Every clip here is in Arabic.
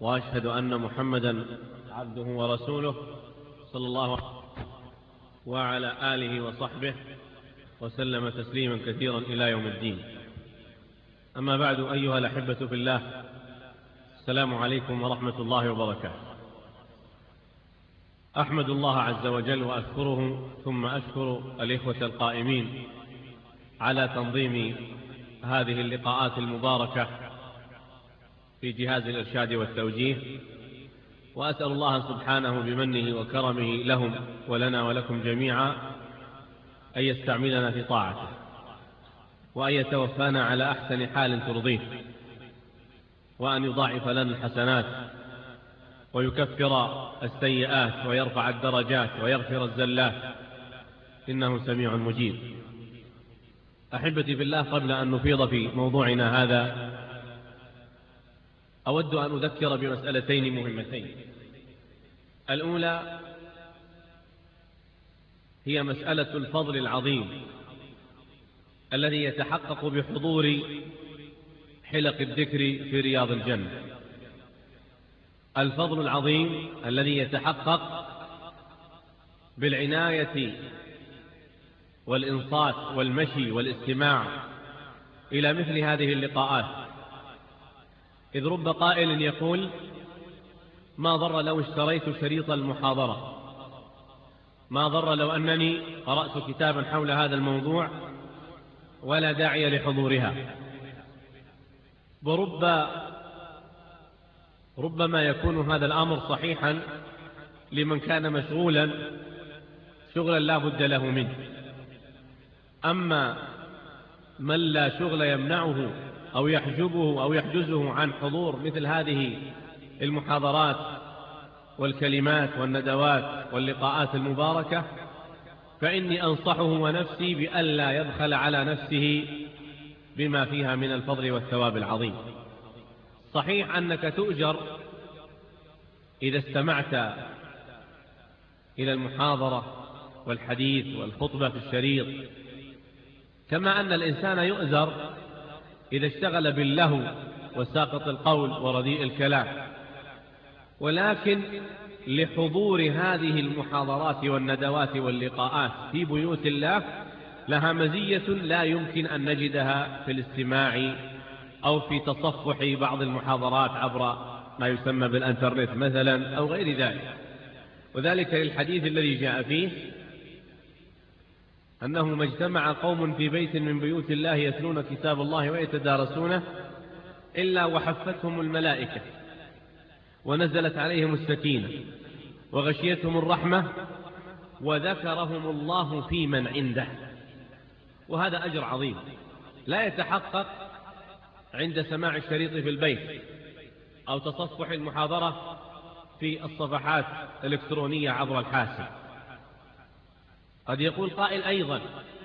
وأشهد أن محمدا عبده ورسوله صلى الله عليه وسلم وعلى آله وصحبه وسلم تسليما كثيرا إلى يوم الدين. أما بعد، أيها الأحبة في الله، السلام عليكم ورحمة الله وبركاته. أحمد الله عز وجل وأشكره، ثم أشكر الإخوة القائمين على تنظيم هذه اللقاءات المباركة في جهاز الإرشاد والتوجيه، وأسأل الله سبحانه بمنه وكرمه لهم ولنا ولكم جميعا أن يستعملنا في طاعته، وأن يتوفانا على أحسن حال ترضيه، وأن يضاعف لنا الحسنات ويكفر السيئات ويرفع الدرجات ويغفر الزلات، إنه سميع مجيب. أحبتي في الله، قبل أن نفيض في موضوعنا هذا، أود أن أذكر بمسألتين مهمتين. الأولى هي مسألة الفضل العظيم الذي يتحقق بحضور حلق الذكر في رياض الجنة. الفضل العظيم الذي يتحقق بالعناية والإنصات والمشي والاستماع إلى مثل هذه اللقاءات. إذ رب قائل يقول: ما ضر لو اشتريت شريط المحاضرة، ما ضر لو أنني قرأت كتابا حول هذا الموضوع، ولا داعي لحضورها. ربما يكون هذا الأمر صحيحا لمن كان مشغولا شغلا لا بد له منه، أما من لا شغل يمنعه أو يحجبه أو يحجزه عن حضور مثل هذه المحاضرات والكلمات والندوات واللقاءات المباركة، فإني أنصحه ونفسي بألا يبخل على نفسه بما فيها من الفضل والثواب العظيم. صحيح أنك تؤجر إذا استمعت إلى المحاضرة والحديث والخطبة في الشريط، كما أن الإنسان يؤجر إذا اشتغل باللهو وساقط القول ورديء الكلام، ولكن لحضور هذه المحاضرات والندوات واللقاءات في بيوت الله لها مزية لا يمكن أن نجدها في الاستماع أو في تصفح بعض المحاضرات عبر ما يسمى بالإنترنت مثلا أو غير ذلك. وذلك للحديث الذي جاء فيه أنه ما اجتمع قوم في بيت من بيوت الله يتلون كتاب الله ويتدارسونه إلا وحفتهم الملائكة ونزلت عليهم السكينة وغشيتهم الرحمة وذكرهم الله في من عنده. وهذا أجر عظيم لا يتحقق عند سماع الشريط في البيت أو تصفح المحاضرة في الصفحات الإلكترونية عبر الحاسب. قد يقول قائل أيضا: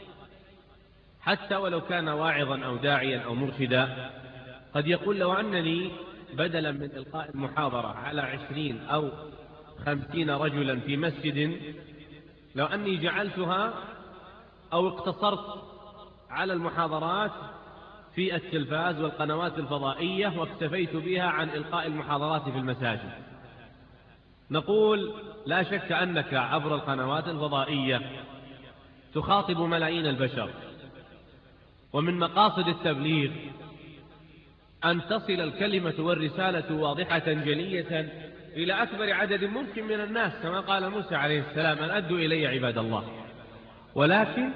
حتى ولو كان واعظا أو داعيا أو مرشدا، قد يقول: لو أنني بدلا من إلقاء المحاضرة على 20 أو 50 رجلا في مسجد، لو أني جعلتها أو اقتصرت على المحاضرات في التلفاز والقنوات الفضائية واكتفيت بها عن إلقاء المحاضرات في المساجد. نقول: لا شك أنك عبر القنوات الفضائية تخاطب ملايين البشر، ومن مقاصد التبليغ أن تصل الكلمة والرسالة واضحة جلية إلى أكبر عدد ممكن من الناس، كما قال موسى عليه السلام: أن أدوا إلي عباد الله. ولكن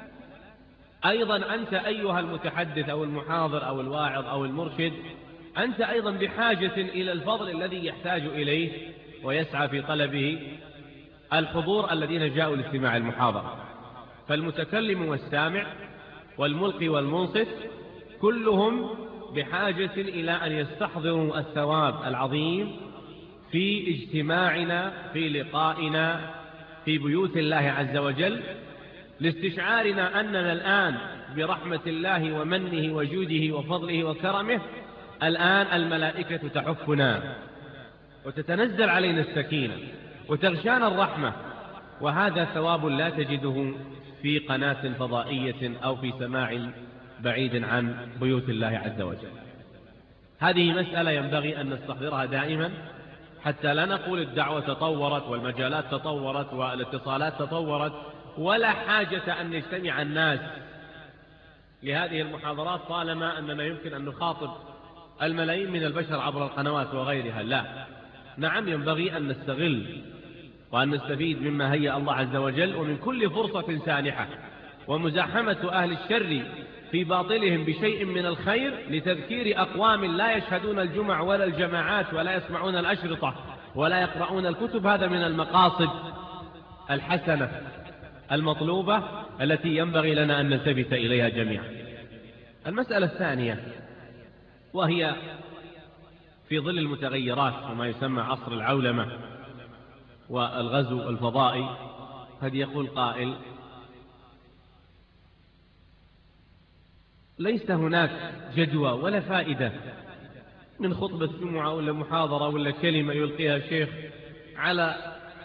أيضا أنت أيها المتحدث أو المحاضر أو الواعظ أو المرشد، أنت أيضا بحاجة إلى الفضل الذي يحتاج إليه ويسعى في طلبه الحضور الذين جاءوا لاستماع المحاضرة. فالمتكلم والسامع والملقي والمنصت كلهم بحاجة إلى أن يستحضروا الثواب العظيم في اجتماعنا في لقائنا في بيوت الله عز وجل، لاستشعارنا أننا الآن برحمة الله ومنه وجوده وفضله وكرمه الآن الملائكة تحفنا وتتنزل علينا السكينة وتغشانا الرحمة، وهذا ثواب لا تجده في قناة فضائية أو في سماع بعيد عن بيوت الله عز وجل. هذه مسألة ينبغي أن نستحضرها دائما، حتى لا نقول الدعوة تطورت والمجالات تطورت والاتصالات تطورت، ولا حاجة أن يجتمع الناس لهذه المحاضرات طالما أننا يمكن أن نخاطب الملايين من البشر عبر القنوات وغيرها. لا، نعم، ينبغي أن نستغل وأن نستفيد مما هيأ الله عز وجل ومن كل فرصة سانحة، ومزاحمة أهل الشر في باطلهم بشيء من الخير لتذكير أقوام لا يشهدون الجمع ولا الجماعات ولا يسمعون الأشرطة ولا يقرؤون الكتب. هذا من المقاصد الحسنة المطلوبة التي ينبغي لنا أن نلتفت إليها جميعا. المسألة الثانية، وهي في ظل المتغيرات وما يسمى عصر العولمة والغزو الفضائي، قد يقول قائل: ليس هناك جدوى ولا فائدة من خطبة جمعة ولا محاضرة ولا كلمة يلقيها شيخ على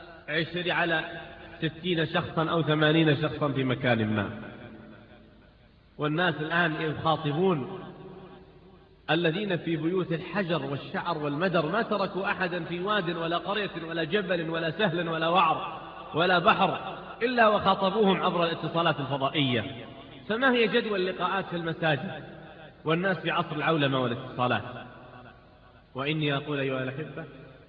60 شخصا أو 80 شخصا في مكان ما، والناس الآن يخاطبون الذين في بيوت الحجر والشعر والمدر، ما تركوا أحدا في واد ولا قرية ولا جبل ولا سهل ولا وعر ولا بحر إلا وخاطبوهم عبر الاتصالات الفضائية. فما هي جدوى اللقاءات في المساجد والناس في عصر العولمة والاتصالات؟ وإني أقول أيها الأحبة،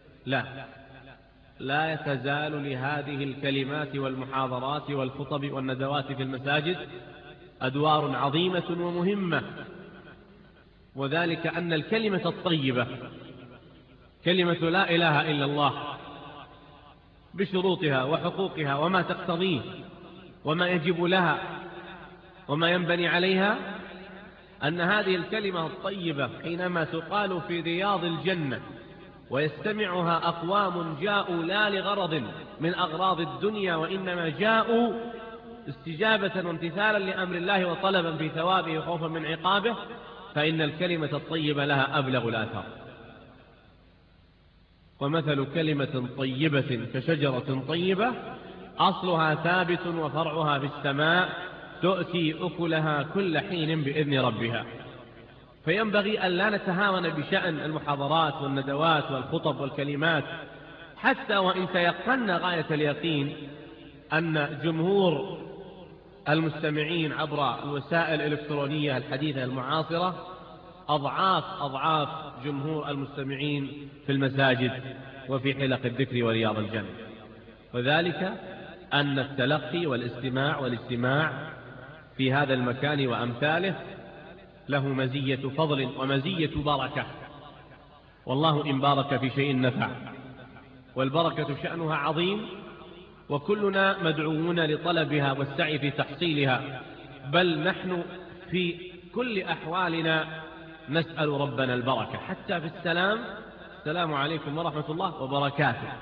لا تزال لهذه الكلمات والمحاضرات والخطب والندوات في المساجد أدوار عظيمة ومهمة، وذلك أن الكلمة الطيبة، كلمة لا إله إلا الله بشروطها وحقوقها وما تقتضيه وما يجب لها وما ينبني عليها، أن هذه الكلمة الطيبة حينما تقال في رياض الجنة ويستمعها أقوام جاءوا لا لغرض من أغراض الدنيا، وإنما جاءوا استجابة وامتثالا لأمر الله وطلبا في ثوابه وخوفا من عقابه، فإن الكلمة الطيبة لها أبلغ الآثار. ومثل كلمة طيبة كشجرة طيبة أصلها ثابت وفرعها في السماء تؤتي أكلها كل حين بإذن ربها. فينبغي أن لا نتهاون بشأن المحاضرات والندوات والخطب والكلمات، حتى وإن تيقنا غاية اليقين أن جمهور المستمعين عبر الوسائل الإلكترونية الحديثة المعاصرة أضعاف جمهور المستمعين في المساجد وفي حلق الذكر ورياض الجنة، وذلك أن التلقي والاستماع في هذا المكان وأمثاله له مزية فضل ومزية بركة، والله إن بارك في شيء نفع، والبركة شأنها عظيم، وكلنا مدعوون لطلبها والسعي في تحصيلها، بل نحن في كل أحوالنا نسأل ربنا البركة، حتى في السلام عليكم ورحمة الله وبركاته،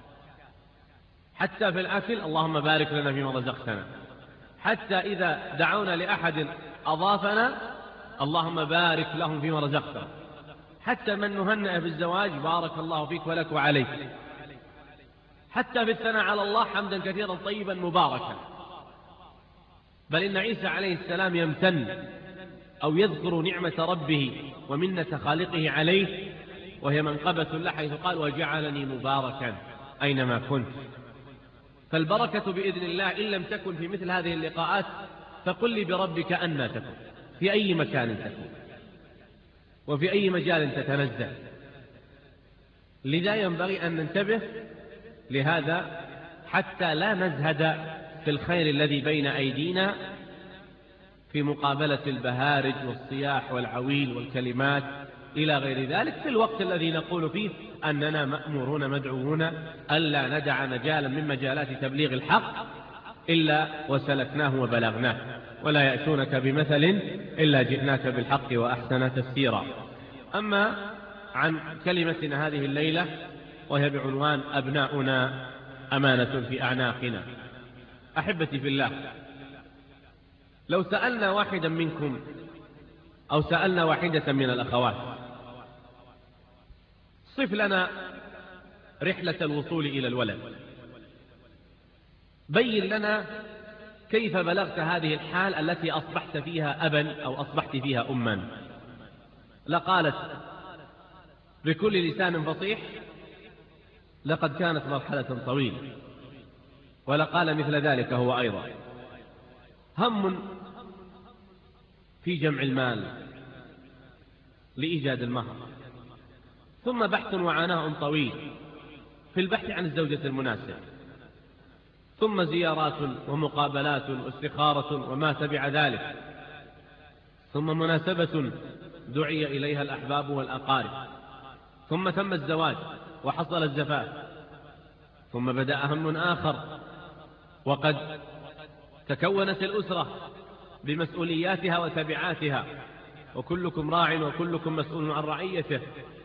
حتى في الأكل اللهم بارك لنا فيما رزقتنا، حتى إذا دعونا لأحد أضافنا اللهم بارك لهم فيما رزقتنا، حتى من نهنئ في الزواج بارك الله فيك ولك وعليك، حتى في الثناء على الله حمدا كثيرا طيبا مباركا. بل إن عيسى عليه السلام يمتن أو يذكر نعمة ربه ومنة خالقه عليه وهي منقبة له، حيث قال وجعلني مباركا أينما كنت. فالبركة بإذن الله إن لم تكن في مثل هذه اللقاءات فقل لي بربك أنها تكون، في أي مكان تكون وفي أي مجال تتنزل. لذا ينبغي أن ننتبه لهذا حتى لا نزهد في الخير الذي بين أيدينا في مقابلة البهارج والصياح والعويل والكلمات إلى غير ذلك، في الوقت الذي نقول فيه أننا مأمورون مدعوون ألا ندع مجالا من مجالات تبليغ الحق إلا وسلكناه وبلغناه، ولا يأتونك بمثل إلا جئناك بالحق وأحسن تفسيرا. أما عن كلمتنا هذه الليلة وهي بعنوان أبناؤنا أمانة في أعناقنا. أحبتي في الله، لو سألنا واحدا منكم أو سألنا واحدة من الأخوات صف لنا رحلة الوصول إلى الولد، بين لنا كيف بلغت هذه الحال التي أصبحت فيها أبا أو أصبحت فيها أما، لقالت بكل لسان فصيح لقد كانت مرحلة طويلة. ولقال مثل ذلك هو أيضا: هم في جمع المال لإيجاد المهر، ثم بحث وعناء طويل في البحث عن الزوجة المناسبة، ثم زيارات ومقابلات واستخارة وما تبع ذلك، ثم مناسبة دعي إليها الأحباب والأقارب، ثم تم الزواج وحصل الزفاف، ثم بدأ هم آخر، وقد تكونت الأسرة بمسؤولياتها وتبعاتها، وكلكم راع وكلكم مسؤول عن رعيته.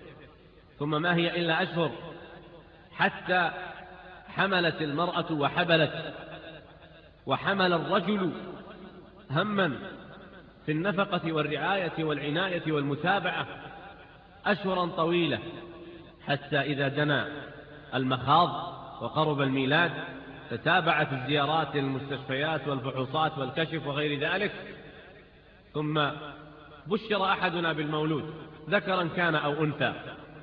ثم ما هي إلا أشهر حتى حملت المرأة وحبلت، وحمل الرجل هما في النفقة والرعاية والعناية والمتابعة أشهرا طويلة، حتى إذا دنا المخاض وقرب الميلاد تتابعت الزيارات للمستشفيات والفحوصات والكشف وغير ذلك. ثم بشر أحدنا بالمولود ذكرا كان أو أنثى،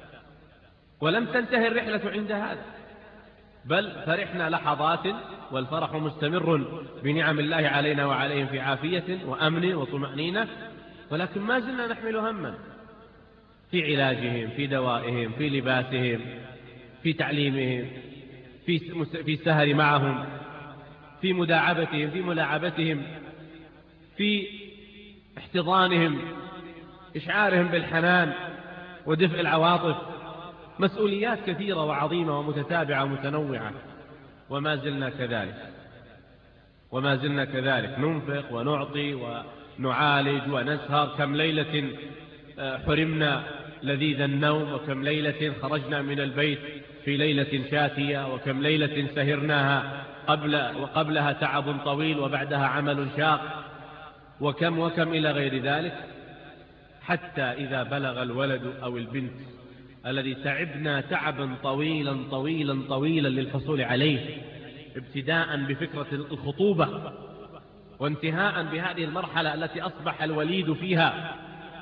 ولم تنتهي الرحلة عند هذا، بل فرحنا لحظات والفرح مستمر بنعم الله علينا وعليهم في عافية وأمن وطمأنينة، ولكن ما زلنا نحمل هما في علاجهم، في دوائهم، في لباسهم، في تعليمهم، في السهر معهم، في مداعبتهم، في ملاعبتهم، في احتضانهم، إشعارهم بالحنان ودفء العواطف. مسؤوليات كثيرة وعظيمة ومتتابعة ومتنوعة، وما زلنا كذلك، وما زلنا كذلك ننفق ونعطي ونعالج ونسهر. كم ليلة حرمنا لذيذ النوم، وكم ليلة خرجنا من البيت في ليلة شاتية، وكم ليلة سهرناها وقبلها تعب طويل وبعدها عمل شاق، وكم إلى غير ذلك، حتى إذا بلغ الولد أو البنت الذي تعبنا تعبا طويلا طويلا طويلا للحصول عليه، ابتداء بفكرة الخطوبة وانتهاء بهذه المرحلة التي أصبح الوليد فيها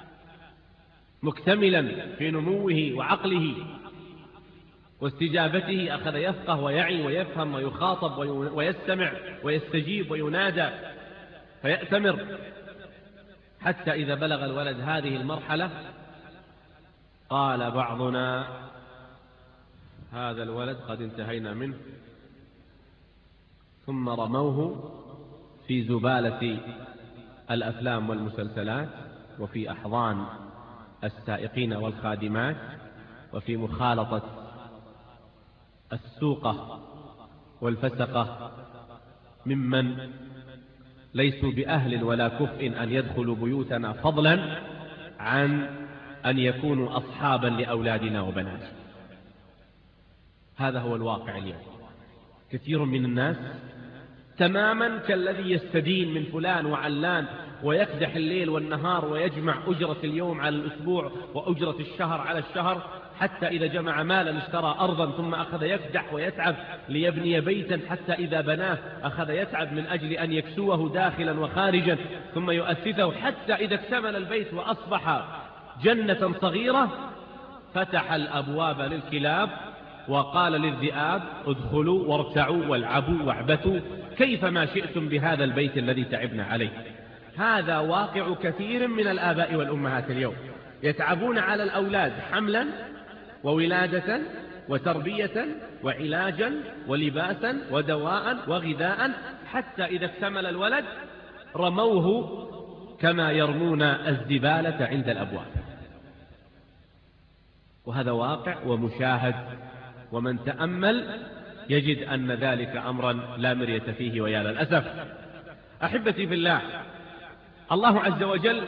مكتملا في نموه وعقله واستجابته، أخذ يفقه ويعي ويفهم ويخاطب ويستمع ويستجيب وينادى فيأتمر، حتى إذا بلغ الولد هذه المرحلة قال بعضنا: هذا الولد قد انتهينا منه، ثم رموه في زبالة الأفلام والمسلسلات، وفي أحضان السائقين والخادمات، وفي مخالطة السوقة والفسقة ممن ليسوا بأهل ولا كفء أن يدخلوا بيوتنا، فضلا عن أن يكونوا أصحابا لأولادنا وبناتنا. هذا هو الواقع اليوم. كثير من الناس تماما كالذي يستدين من فلان وعلان ويكدح الليل والنهار ويجمع أجرة اليوم على الأسبوع وأجرة الشهر على الشهر، حتى إذا جمع مالا اشترى أرضا، ثم أخذ يكدح ويتعب ليبني بيتا، حتى إذا بناه أخذ يتعب من أجل أن يكسوه داخلا وخارجا، ثم يؤسسه، حتى إذا اكتمل البيت وأصبح جنة صغيرة فتح الأبواب للكلاب وقال للذئاب: ادخلوا وارتعوا والعبوا واعبثوا كيفما شئتم بهذا البيت الذي تعبنا عليه. هذا واقع كثير من الآباء والأمهات اليوم، يتعبون على الأولاد حملا وولادة وتربية وعلاجا ولباسا ودواء وغذاء، حتى إذا اكتمل الولد رموه كما يرمون الزبالة عند الأبواب. وهذا واقع ومشاهد، ومن تأمل يجد أن ذلك أمرا لا مرية فيه، ويا للأسف. أحبتي في الله، الله عز وجل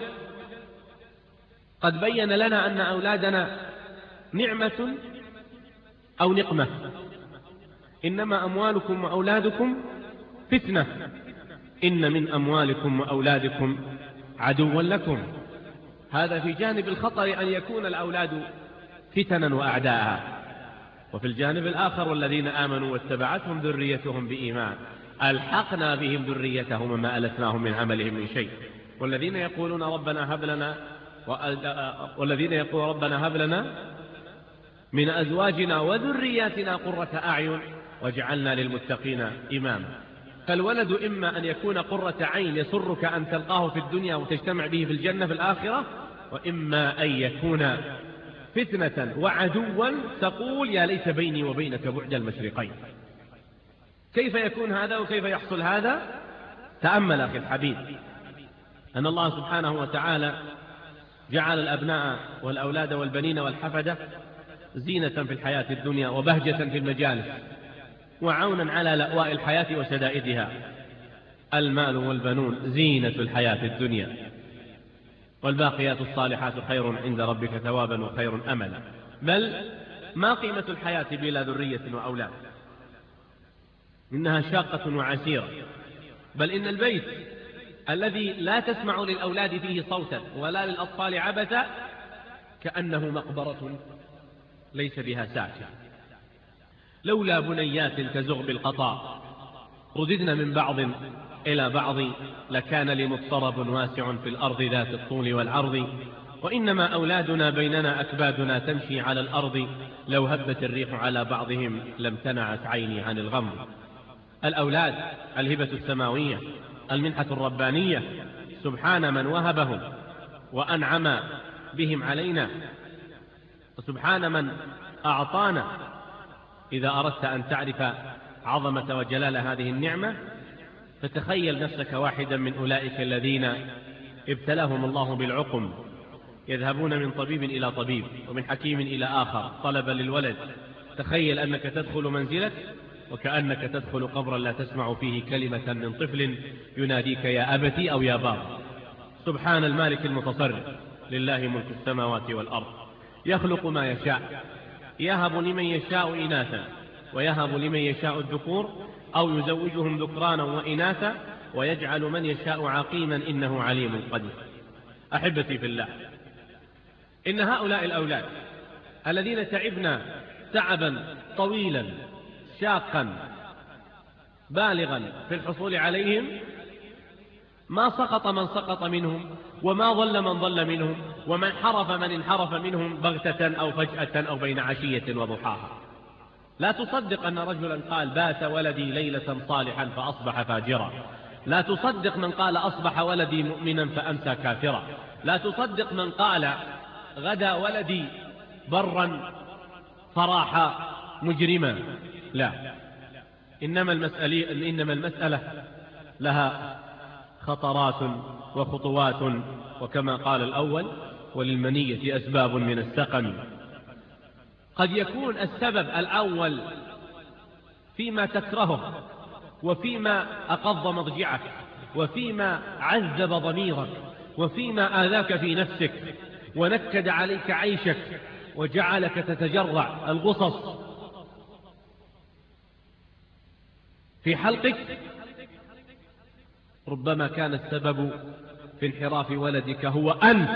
قد بين لنا أن أولادنا نعمة أو نقمة. إنما أموالكم وأولادكم فتنة، إن من أموالكم وأولادكم عدوا لكم. هذا في جانب الخطر أن يكون الأولاد فتنا وأعداء، وفي الجانب الآخر: والذين آمنوا واتبعتهم ذريتهم بإيمان ألحقنا بهم ذريتهم وما ألتناهم من عملهم من شيء. والذين يقولون ربنا هب لنا من أزواجنا وذرياتنا قرة أعين واجعلنا للمتقين إماما. فالولد إما أن يكون قرة عين يسرك أن تلقاه في الدنيا وتجتمع به في الجنة في الآخرة، وإما أن يكون فتنة وعدوا تقول يا ليت بيني وبينك بعد المشرقين. كيف يكون هذا وكيف يحصل هذا؟ تأمل أخي الحبيب أن الله سبحانه وتعالى جعل الأبناء والأولاد والبنين والحفدة زينة في الحياة الدنيا وبهجة في المجالس وعونا على لأواء الحياة وشدائدها. المال والبنون زينة الحياة الدنيا، والباقيات الصالحات خير عند ربك ثوابا وخير أملا. بل ما قيمة الحياة بلا ذرية وأولاد؟ إنها شاقة وعسيرة. بل إن البيت الذي لا تسمع للأولاد فيه صوتا ولا للأطفال عبثا كأنه مقبرة ليس بها ساكن. لولا بنيات كزغب القطا رددنا من بعض إلى بعض لكان لمضطرب واسع في الأرض ذات الطول والعرض. وإنما أولادنا بيننا أكبادنا تمشي على الأرض لو هبت الريح على بعضهم لم تنعت عيني عن الغمر. الأولاد الهبة السماوية المنحة الربانية، سبحان من وهبهم وأنعم بهم علينا، وسبحان من أعطانا. إذا أردت أن تعرف عظمة وجلال هذه النعمة فتخيل نفسك واحدا من أولئك الذين ابتلاهم الله بالعقم، يذهبون من طبيب إلى طبيب ومن حكيم إلى آخر طلبا للولد. تخيل أنك تدخل منزلك وكأنك تدخل قبرا لا تسمع فيه كلمة من طفل يناديك يا أبتي أو يا بابا. سبحان المالك المتصرف، لله ملك السماوات والأرض، يخلق ما يشاء، يهب لمن يشاء إناثا ويهب لمن يشاء الذكور أو يزوجهم ذكرانا وإناثا ويجعل من يشاء عقيما إنه عليم قدير. أحبتي في الله، إن هؤلاء الأولاد الذين تعبنا تعبا طويلا شاقا بالغا في الحصول عليهم ما سقط من سقط منهم وما ضل من ضل منهم وما انحرف من انحرف منهم بغتة أو فجأة أو بين عشية وضحاها. لا تصدق أن رجلا قال بات ولدي ليلة صالحا فأصبح فاجرا. لا تصدق من قال أصبح ولدي مؤمنا فأمسى كافرا. لا تصدق من قال غدا ولدي برا فراح مجرما. لا، إنما المسألة لها خطرات وخطوات، وكما قال الأول وللمنية أسباب من السقم. قد يكون السبب الأول فيما تكرهه وفيما أقض مضجعك وفيما عذب ضميرك وفيما آذاك في نفسك ونكد عليك عيشك وجعلك تتجرع الغصص في حلقك. ربما كان السبب في انحراف ولدك هو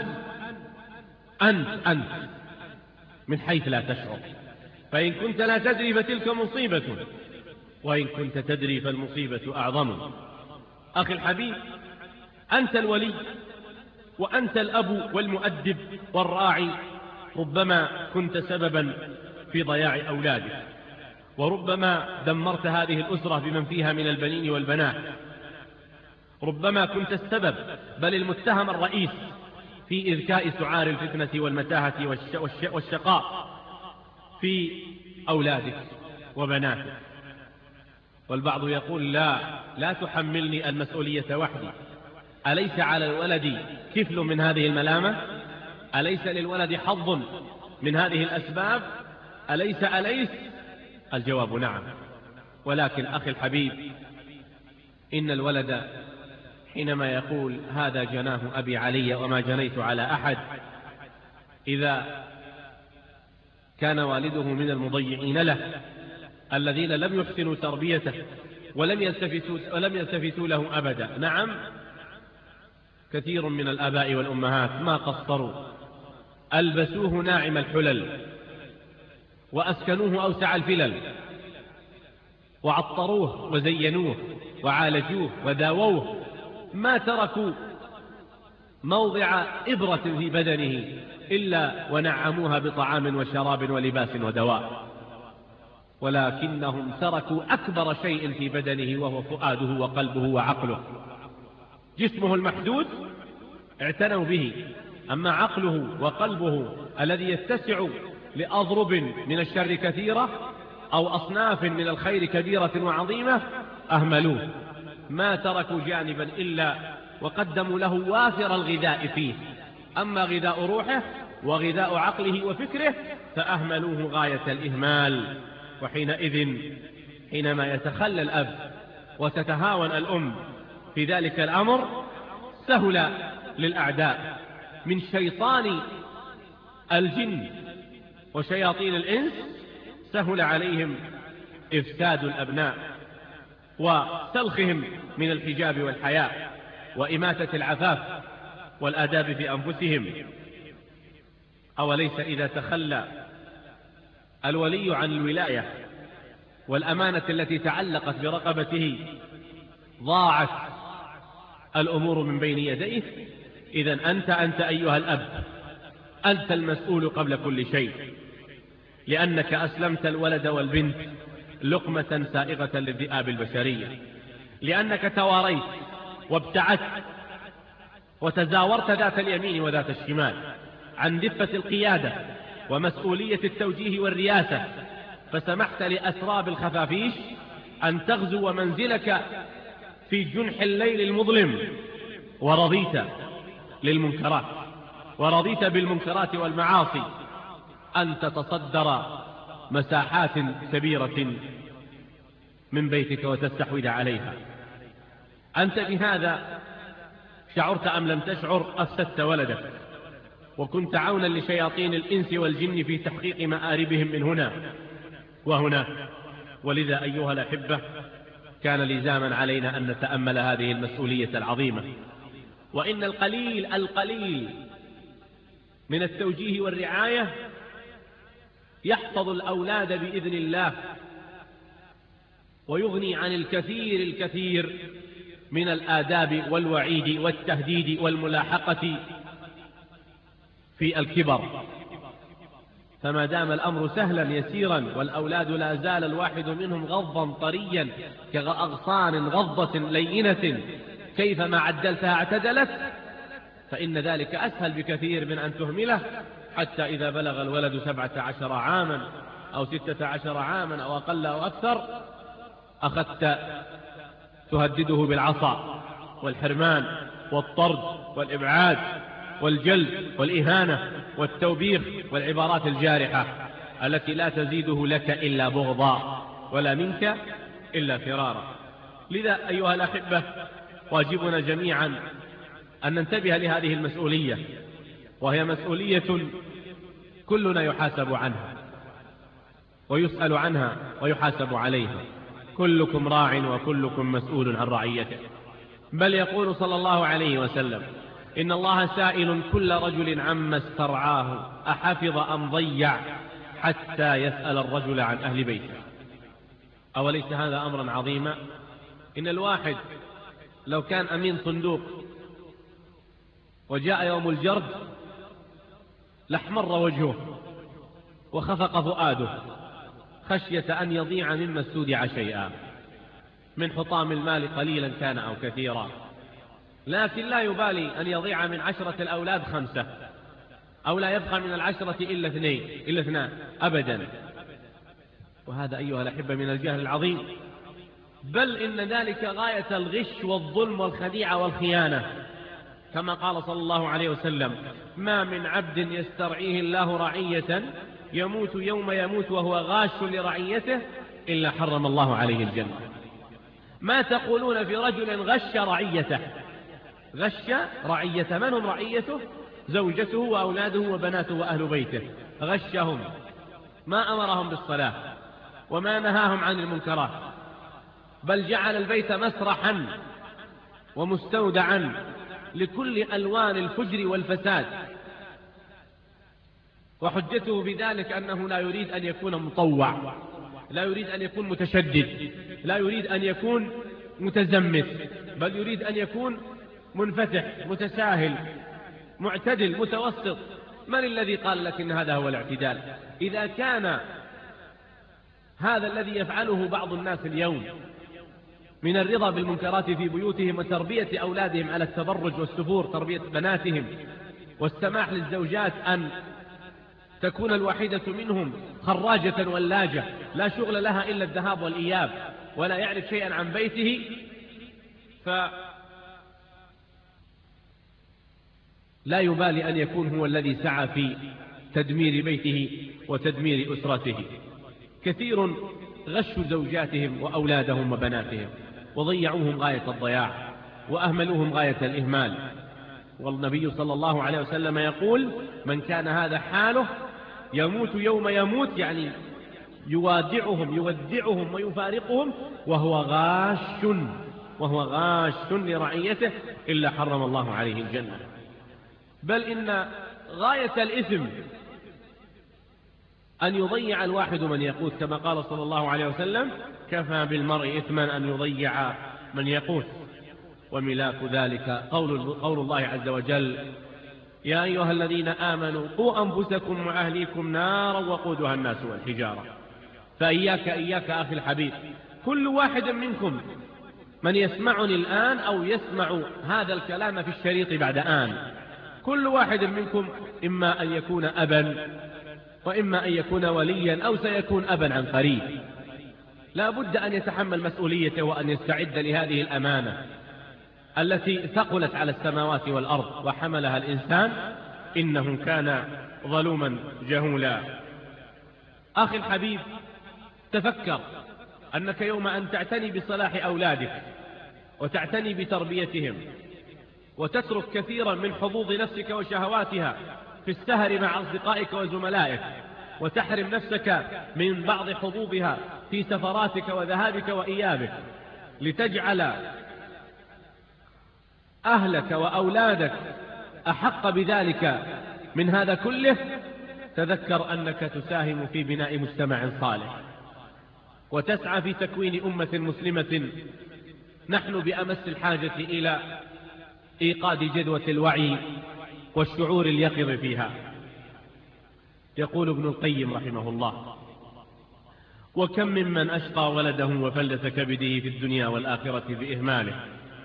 أنت من حيث لا تشعر. فإن كنت لا تدري فتلك مصيبة، وإن كنت تدري فالمصيبة أعظم. أخي الحبيب، أنت الولي وأنت الأب والمؤدب والراعي. ربما كنت سببا في ضياع أولادك، وربما دمرت هذه الأسرة بمن فيها من البنين والبنات. ربما كنت السبب بل المتهم الرئيس في إذكاء سعار الفتنة والمتاهة والشقاء في أولادك وبناتك. والبعض يقول لا تحملني المسؤولية وحدي. أليس على الولد كفل من هذه الملامة؟ أليس للولد حظ من هذه الأسباب؟ أليس الجواب نعم. ولكن أخي الحبيب، إن الولد حينما يقول هذا جناه أبي علي وما جنيت على أحد، إذا كان والده من المضيعين له الذين لم يحسنوا تربيته ولم يلتفتوا له أبدا. نعم، كثير من الآباء والأمهات ما قصروا، ألبسوه ناعم الحلل وأسكنوه أوسع الفلل وعطروه وزينوه وعالجوه وداووه، ما تركوا موضع إبرة في بدنه إلا ونعموها بطعام وشراب ولباس ودواء، ولكنهم تركوا أكبر شيء في بدنه وهو فؤاده وقلبه وعقله. جسمه المحدود اعتنوا به، أما عقله وقلبه الذي يتسع لأضرب من الشر كثيرة أو أصناف من الخير كبيرة وعظيمة أهملوه، ما تركوا جانبا إلا وقدموا له وافر الغذاء فيه، أما غذاء روحه وغذاء عقله وفكره فأهملوه غاية الإهمال. وحينئذ حينما يتخلى الأب وتتهاون الأم في ذلك الأمر سهل للأعداء من شيطان الجن وشياطين الإنس، سهل عليهم إفساد الأبناء وسلخهم من الحجاب والحياء وإماتة العفاف والآداب في أنفسهم. أوليس إذا تخلى الولي عن الولاية والأمانة التي تعلقت برقبته ضاعت الأمور من بين يديه؟ إذن أنت أيها الأب أنت المسؤول قبل كل شيء، لأنك أسلمت الولد والبنت لقمة سائغة للذئاب البشرية، لأنك تواريت وابتعدت وتزاورت ذات اليمين وذات الشمال عن دفة القيادة ومسؤولية التوجيه والرياسة، فسمحت لأسراب الخفافيش أن تغزو منزلك في جنح الليل المظلم، ورضيت للمنكرات، ورضيت بالمنكرات والمعاصي أن تتصدر مساحات كبيرة من بيتك وتستحوذ عليها. أنت بهذا شعرت أم لم تشعر أفسدت ولدك، وكنت عونا لشياطين الإنس والجن في تحقيق مآربهم من هنا وهنا. ولذا أيها الأحبة كان لزاما علينا أن نتأمل هذه المسؤولية العظيمة. وإن القليل من التوجيه والرعاية يحفظ الأولاد بإذن الله، ويغني عن الكثير من الآداب والوعيد والتهديد والملاحقة في الكبر. فما دام الأمر سهلا يسيرا والأولاد لا زال الواحد منهم غضا طريا كأغصان غضة لينة كيفما عدلتها اعتدلت، فإن ذلك أسهل بكثير من أن تهمله حتى إذا بلغ الولد 17 عاما أو 16 عاما أو أقل أو أكثر أخذت تهدده بالعصا والحرمان والطرد والإبعاد والجلد والإهانة والتوبيخ والعبارات الجارحة التي لا تزيده لك إلا بغضا ولا منك إلا فرارا. لذا أيها الأحبة واجبنا جميعا أن ننتبه لهذه المسؤولية، وهي مسؤولية كلنا يحاسب عنها ويسأل عنها ويحاسب عليها. كلكم راع وكلكم مسؤول عن رعيته. بل يقول صلى الله عليه وسلم: إن الله سائل كل رجل عما استرعاه أحفظ أم ضيع حتى يسأل الرجل عن أهل بيته. أوليس هذا أمرا عظيما؟ إن الواحد لو كان أمين صندوق وجاء يوم الجرد لاحمر وجهه وخفق فؤاده خشية أن يضيع مما استودع شيئا من حطام المال قليلا كان أو كثيرا، لكن لا يبالي أن يضيع من 10 الأولاد 5 أو لا يبقى من 10 إلا 2 أبدا. وهذا أيها الأحبة من الجهل العظيم، بل إن ذلك غاية الغش والظلم والخديعة والخيانة، كما قال صلى الله عليه وسلم: ما من عبد يسترعيه الله رعية يموت يوم يموت وهو غاش لرعيته إلا حرم الله عليه الجنة. ما تقولون في رجل غش رعيته؟ غش رعيته، من هم رعيته؟ زوجته وأولاده وبناته وأهل بيته. غشهم، ما أمرهم بالصلاة وما نهاهم عن المنكرات، بل جعل البيت مسرحا ومستودعا لكل ألوان الفجر والفساد. وحجته بذلك أنه لا يريد أن يكون مطوع، لا يريد أن يكون متشدد، لا يريد أن يكون متزمت، بل يريد أن يكون منفتح متساهل معتدل متوسط من الذي قال لك إن هذا هو الاعتدال؟ إذا كان هذا الذي يفعله بعض الناس اليوم من الرضا بالمنكرات في بيوتهم وتربية أولادهم على التبرج والسفور، تربية بناتهم والسماح للزوجات أن تكون الواحدة منهم خراجة ولاجة لا شغل لها إلا الذهاب والإياب ولا يعرف شيئا عن بيته، فلا يبالي أن يكون هو الذي سعى في تدمير بيته وتدمير أسرته. كثير غشوا زوجاتهم وأولادهم وبناتهم وضيعوهم غاية الضياع وأهملوهم غاية الإهمال. والنبي صلى الله عليه وسلم يقول: من كان هذا حاله يموت يوم يموت، يعني يودعهم ويفارقهم وهو غاش لرعيته، إلا حرم الله عليه الجنة. بل إن غاية الإثم أن يضيع الواحد من يقوت، كما قال صلى الله عليه وسلم: كفى بالمرء إثما أن يضيع من يقوت. وملاك ذلك قول الله عز وجل: يا أيها الذين آمنوا قوا أنفسكم وأهليكم نارا وقودها الناس والحجارة. فإياك أخي الحبيب، كل واحد منكم من يسمعني الآن أو يسمع هذا الكلام في الشريط بعد آن، كل واحد منكم إما أن يكون أبا وإما أن يكون وليا أو سيكون أبا عن قريب. لا بد أن يتحمل مسؤوليته وأن يستعد لهذه الأمانة التي ثقلت على السماوات والأرض وحملها الإنسان، إنه كان ظلوما جهولا. أخي الحبيب، تفكر أنك يوم أن تعتني بصلاح أولادك وتعتني بتربيتهم وتترك كثيرا من حظوظ نفسك وشهواتها في السهر مع أصدقائك وزملائك، وتحرم نفسك من بعض حظوظها في سفراتك وذهابك وإيابك، لتجعل أهلك وأولادك أحق بذلك من هذا كله، تذكر أنك تساهم في بناء مجتمع صالح وتسعى في تكوين أمة مسلمة نحن بأمس الحاجة إلى إيقاد جدوى الوعي والشعور اليقظ فيها. يقول ابن القيم رحمه الله: وكم ممن أشقى ولده وفلت كبده في الدنيا والآخرة بإهماله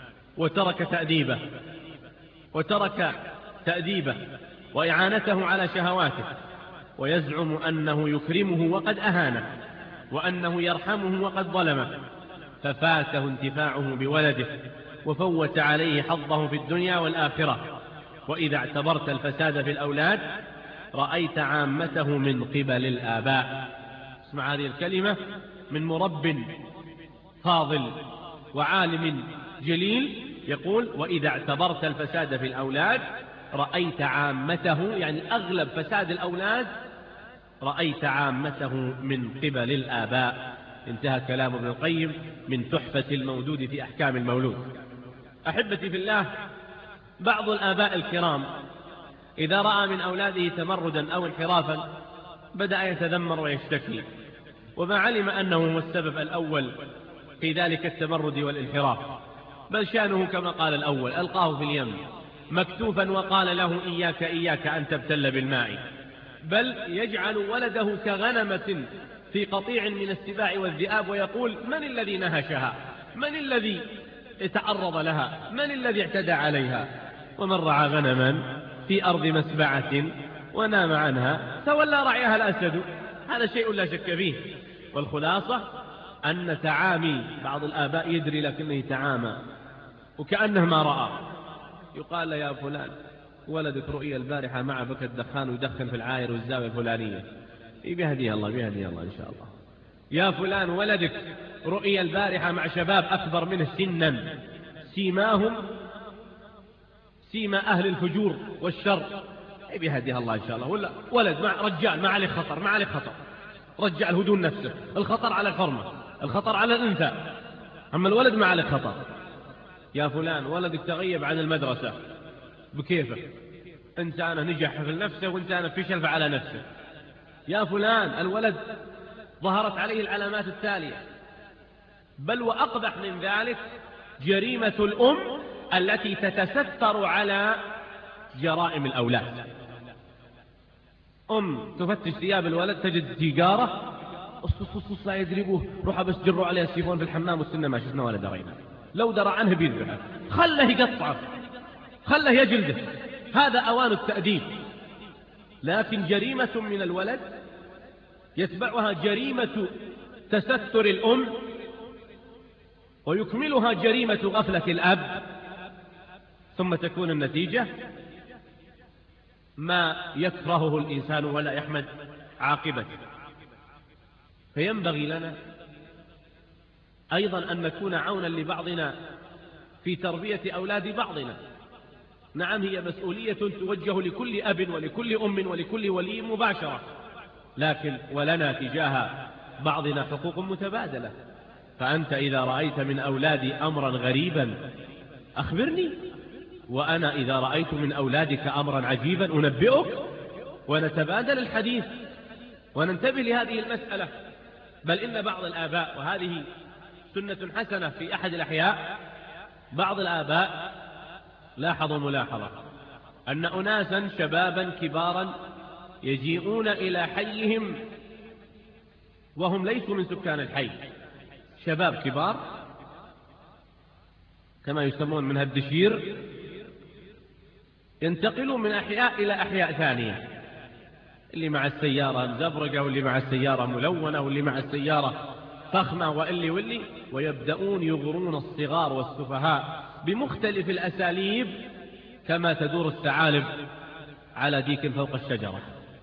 وترك تأديبه وإعانته على شهواته، ويزعم أنه يكرمه وقد أهانه، وأنه يرحمه وقد ظلمه، ففاته انتفاعه بولده وفوت عليه حظه في الدنيا والآخرة. وإذا اعتبرت الفساد في الأولاد رأيت عامته من قبل الآباء. اسمع هذه الكلمة من مرب فاضل وعالم جليل، يقول: وإذا اعتبرت الفساد في الأولاد رأيت عامته، يعني أغلب فساد الأولاد رأيت عامته من قبل الآباء. انتهى كلام ابن القيم من تحفة المودود في أحكام المولود. أحبتي في الله، بعض الآباء الكرام إذا رأى من أولاده تمردا أو انحرافا بدأ يتذمر ويشتكي، وما علم أنه هو السبب الأول في ذلك التمرد والانحراف، بل شأنه كما قال الأول: ألقاه في اليم مكتوفا وقال له: إياك أن تبتل بالماء. بل يجعل ولده كغنمة في قطيع من السباع والذئاب، ويقول: من الذي نهشها؟ من الذي تعرض لها؟ من الذي اعتدى عليها؟ ومن رعى غنما في أرض مسبعة ونام عنها تولى رعيها الأسد. هذا شيء لا شك فيه. والخلاصة أن تعامي بعض الآباء يدري لكنه تعامى وكأنه ما رأى. يقال: يا فلان ولدك رؤيا البارحة مع بك الدخان ويدخن في العاير والزاوية الفلانية. بيهديها الله إن شاء الله. يا فلان ولدك رؤيا البارحة مع شباب أكبر منه سنا سيماهم سيما أهل الفجور والشر. بيهديها الله إن شاء الله. ولا ولد مع رجال ما عليه خطر، رجال هدون نفسه، الخطر على الحرمة، الخطر على الأنثى، أما الولد ما عليه خطر. يا فلان ولدك تغيب عن المدرسة بكيفه، إنسانه نجح في نفسه وإنسانه فشل فعلى نفسه. يا فلان الولد ظهرت عليه العلامات التالية. بل وأقبح من ذلك جريمة الأم التي تتستر على جرائم الأولاد. تفتش ثياب الولد تجد تجارة الصص لا يدربوه، روح بس جروا عليه السيفون في الحمام والسنة ما شفنا ولا درينا، لو درى عنه بيذبحه، خله يقطعه، خله يجلده، هذا أوان التأديب. لكن جريمة من الولد يتبعها جريمة تستر الأم، ويكملها جريمة غفلة الأب، ثم تكون النتيجة ما يكرهه الإنسان ولا يحمد عاقبته. فينبغي لنا أيضا أن نكون عونا لبعضنا في تربية أولاد بعضنا. نعم، هي مسؤولية توجه لكل أب ولكل أم ولكل ولي مباشرة، لكن ولنا تجاه بعضنا حقوق متبادلة. فأنت إذا رأيت من أولادي أمرا غريبا أخبرني، وأنا إذا رأيت من أولادك أمرا عجيبا أنبئك، ونتبادل الحديث وننتبه لهذه المسألة. بل إن بعض الآباء، وهذه سنة حسنة في أحد الأحياء، بعض الآباء لاحظوا ملاحظة أن أناسا شبابا كبارا يجيئون إلى حيهم وهم ليسوا من سكان الحي، شباب كبار كما يسمون من هالدشير، ينتقلون من أحياء إلى أحياء ثانية، اللي مع السيارة مزبرقة واللي مع السيارة ملونة واللي مع السيارة فخمة واللي ويبدأون يغرون الصغار والسفهاء بمختلف الأساليب كما تدور الثعالب على ديك فوق الشجرة.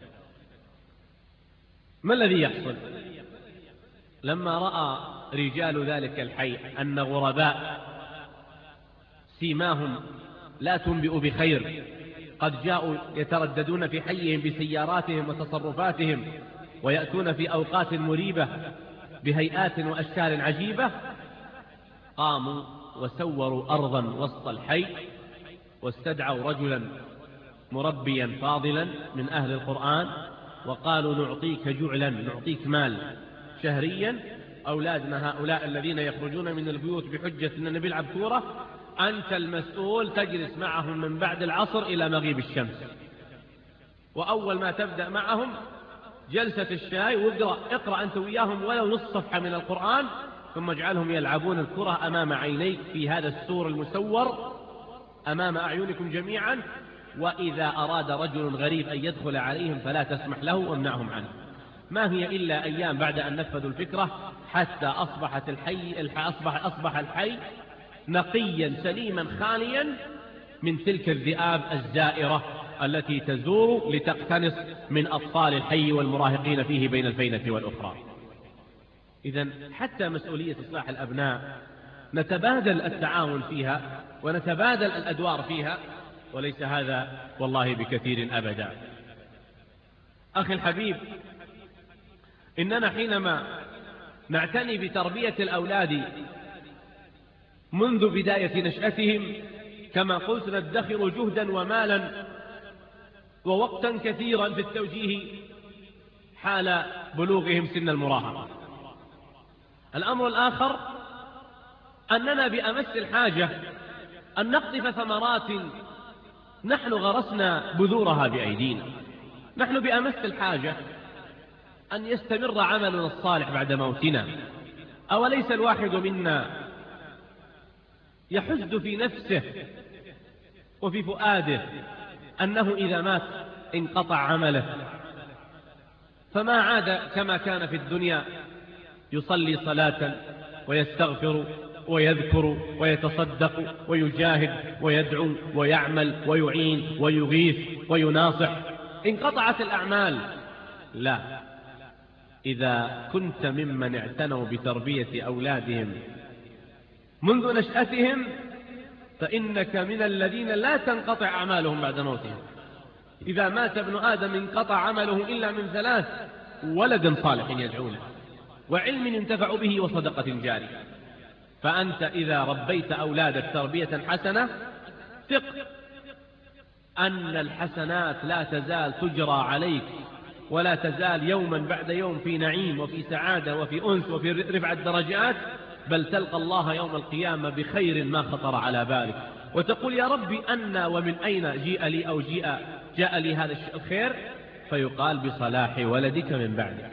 ما الذي يحصل؟ لما رأى رجال ذلك الحي أن غرباء سيماهم لا تنبئ بخير قد جاءوا يترددون في حيهم بسياراتهم وتصرفاتهم، ويأتون في أوقات مريبة بهيئات وأشكال عجيبة، قاموا وسوروا أرضا وسط الحي، واستدعوا رجلا مربيا فاضلا من أهل القرآن، وقالوا نعطيك جعلا، نعطيك مال شهريا، أولادنا هؤلاء الذين يخرجون من البيوت بحجة أننا نلعب كورة، أنت المسؤول تجلس معهم من بعد العصر إلى مغيب الشمس، وأول ما تبدأ معهم جلسة الشاي، واقرأ أنت وياهم ولو نصف صفحة من القرآن، ثم اجعلهم يلعبون الكرة أمام عينيك في هذا السور المسور أمام أعينكم جميعا، وإذا أراد رجل غريب أن يدخل عليهم فلا تسمح له وامنعهم عنه. ما هي إلا أيام بعد أن نفذوا الفكرة حتى أصبح الحي نقيا سليما خاليا من تلك الذئاب الزائرة التي تزور لتقتنص من أطفال الحي والمراهقين فيه بين الفينة والأخرى. إذن حتى مسؤولية إصلاح الأبناء نتبادل التعاون فيها ونتبادل الأدوار فيها، وليس هذا والله بكثير أبدا. أخي الحبيب، إننا حينما نعتني بتربية الأولاد منذ بداية نشأتهم كما قلت ندخر جهدا ومالا ووقتا كثيرا في التوجيه حال بلوغهم سن المراهقة. الأمر الآخر أننا بأمس الحاجة أن نقطف ثمرات نحن غرسنا بذورها بأيدينا. نحن بأمس الحاجة أن يستمر عملنا الصالح بعد موتنا. أوليس الواحد منا يحز في نفسه وفي فؤاده أنه إذا مات انقطع عمله، فما عاد كما كان في الدنيا يصلي صلاة ويستغفر ويذكر ويتصدق ويجاهد ويدعو ويعمل ويعين ويغيث ويناصح؟ انقطعت الأعمال. لا، إذا كنت ممن اعتنوا بتربية أولادهم منذ نشأتهم فإنك من الذين لا تنقطع أعمالهم بعد موتهم. إذا مات ابن آدم انقطع عمله إلا من ثلاث: ولد صالح يدعو له، وعلم ينتفع به، وصدقة جارية. فأنت إذا ربيت أولادك تربية حسنة ثق أن الحسنات لا تزال تجرى عليك، ولا تزال يوما بعد يوم في نعيم وفي سعادة وفي أنس وفي رفع الدرجات، بل تلقى الله يوم القيامة بخير ما خطر على بالك، وتقول يا ربي أن ومن أين جاء لي هذا الخير؟ فيقال بصلاح ولدك من بعدك.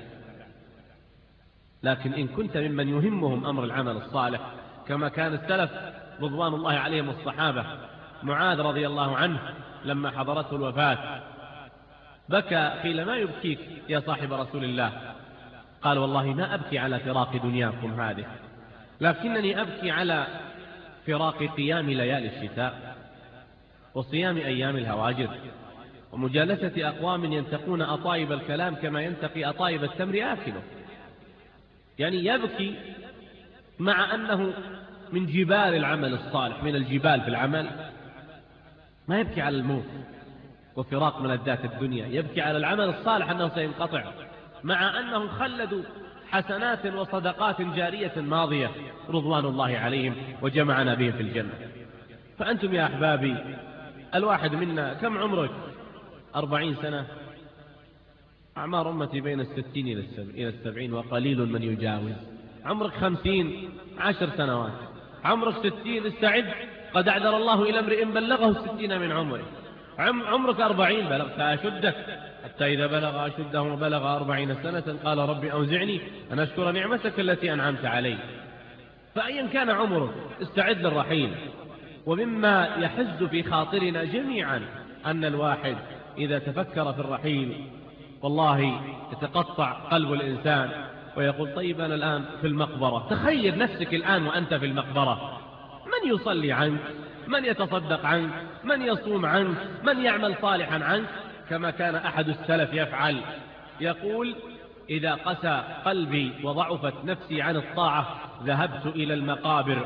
لكن إن كنت ممن يهمهم أمر العمل الصالح كما كان السلف رضوان الله عليهم الصحابة، معاذ رضي الله عنه لما حضرته الوفاة بكى، قيل ما يبكيك يا صاحب رسول الله؟ قال والله ما أبكي على فراق دنياكم هذه، لكنني أبكي على فراق قيام ليالي الشتاء وصيام أيام الهواجر ومجالسة أقوام ينتقون أطايب الكلام كما ينتقي أطايب التمر آكله. يعني يبكي مع أنه من جبال العمل الصالح، من الجبال في العمل، ما يبكي على الموت وفراق ملذات الدنيا، يبكي على العمل الصالح أنه سينقطع، مع أنهم خلدوا حسنات وصدقات جارية ماضية رضوان الله عليهم وجمعنا بهم في الجنة. فأنتم يا أحبابي الواحد منا كم عمرك؟ 40 سنة، أعمار أمتي بين 60 إلى 70 وقليل من يجاوز. عمرك 50 10 سنوات، عمرك 60 استعد، قد أعذر الله إلى امرئ بلغه 60 من عمره. عمرك 40 بلغت أشدك، حتى إذا بلغ أشده وبلغ 40 سنة قال ربي أوزعني أن أشكر نعمتك التي أنعمت علي. فأيا كان عمرك استعد للرحيل. ومما يحز في خاطرنا جميعا أن الواحد إذا تفكر في الرحيل والله يتقطع قلب الإنسان ويقول طيب أنا الآن في المقبرة. تخيل نفسك الآن وأنت في المقبرة، من يصلي عنك؟ من يتصدق عنك؟ من يصوم عنك؟ من يعمل صالحا عنك؟ كما كان أحد السلف يفعل، يقول إذا قسى قلبي وضعفت نفسي عن الطاعة ذهبت إلى المقابر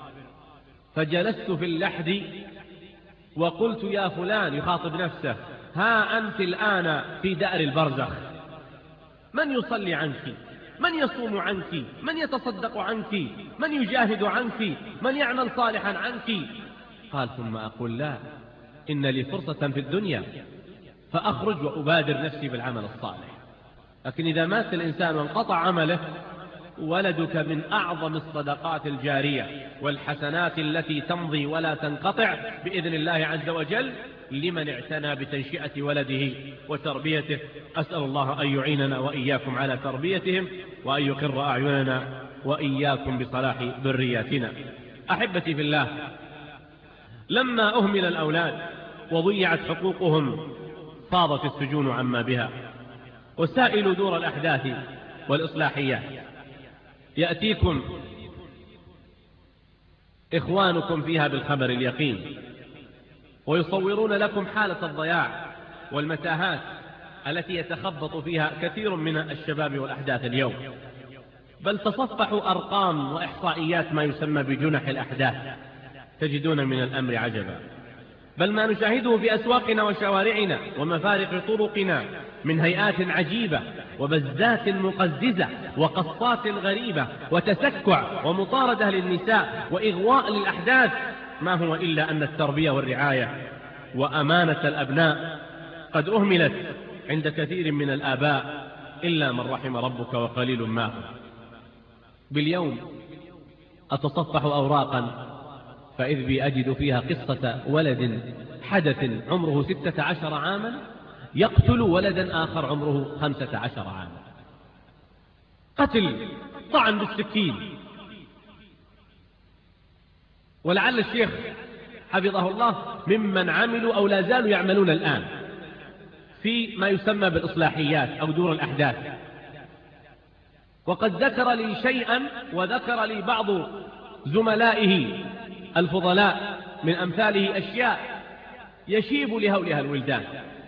فجلست في اللحد وقلت يا فلان، يخاطب نفسه، ها أنت الآن في دار البرزخ، من يصلي عنك؟ من يصوم عنك؟ من يتصدق عنك؟ من يجاهد عنك؟ من يعمل صالحا عنك؟ قال ثم أقول لا، إن لي فرصة في الدنيا فأخرج وأبادر نفسي بالعمل الصالح. لكن إذا مات الإنسان وانقطع عمله، ولدك من أعظم الصدقات الجارية والحسنات التي تمضي ولا تنقطع بإذن الله عز وجل لمن اعتنى بتنشئة ولده وتربيته. أسأل الله أن يعيننا وإياكم على تربيتهم وأن يقر أعيننا وإياكم بصلاح ذرياتنا. أحبتي في الله، لما أهمل الأولاد وضيعت حقوقهم فاضت السجون عما بها، وسائل دور الأحداث والإصلاحيات يأتيكم إخوانكم فيها بالخبر اليقين، ويصورون لكم حالة الضياع والمتاهات التي يتخبط فيها كثير من الشباب والأحداث اليوم، بل تصفحوا أرقام وإحصائيات ما يسمى بجنح الأحداث تجدون من الأمر عجبا. بل ما نشاهده في أسواقنا وشوارعنا ومفارق طرقنا من هيئات عجيبة وبزات مقززة وقصات غريبة وتسكع ومطاردة للنساء وإغواء للأحداث، ما هو إلا أن التربية والرعاية وأمانة الأبناء قد أهملت عند كثير من الآباء إلا من رحم ربك وقليل ما هم. باليوم أتصفح أوراقا فإذ بي أجد فيها قصة ولد حدث عمره 16 عاما يقتل ولدا آخر عمره 15 عاما، قتل، طعن بالسكين. ولعل الشيخ حفظه الله ممن عملوا أو لا زالوا يعملون الآن في ما يسمى بالإصلاحيات أو دور الأحداث. وقد ذكر لي شيئا وذكر لي بعض زملائه الفضلاء من أمثاله أشياء يشيب لهولها الولدان.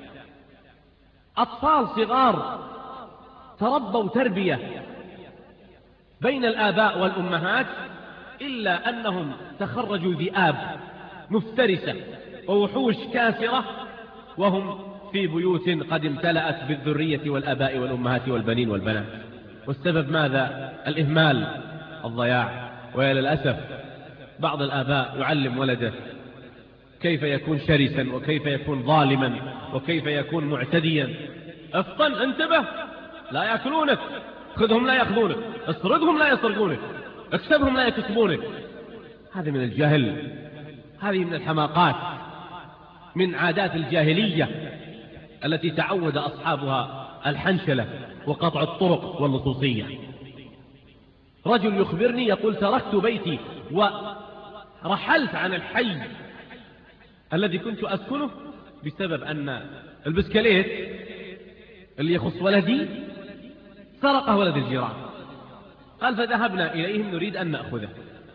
أطفال صغار تربوا تربية بين الآباء والأمهات، إلا أنهم تخرجوا ذئاب مفترسة ووحوش كاسرة وهم في بيوت قد امتلأت بالذرية والآباء والأمهات والبنين والبنات. والسبب ماذا؟ الإهمال، الضياع. ويا للأسف بعض الآباء يعلم ولده كيف يكون شرسا وكيف يكون ظالما وكيف يكون معتديا. افطن، انتبه، لا يأكلونك، خذهم لا يأخذونك، اسردهم لا يسرقونك، اكسبهم لا يكسبونك. هذا من الجهل، هذه من الحماقات، من عادات الجاهلية. التي تعود أصحابها الحنشلة وقطع الطرق واللصوصية. رجل يخبرني يقول: تركت بيتي ورحلت عن الحي الذي كنت أسكنه بسبب أن البسكليت اللي يخص ولدي سرقه ولد الجيران. قال: فذهبنا إليهم نريد أن نأخذه.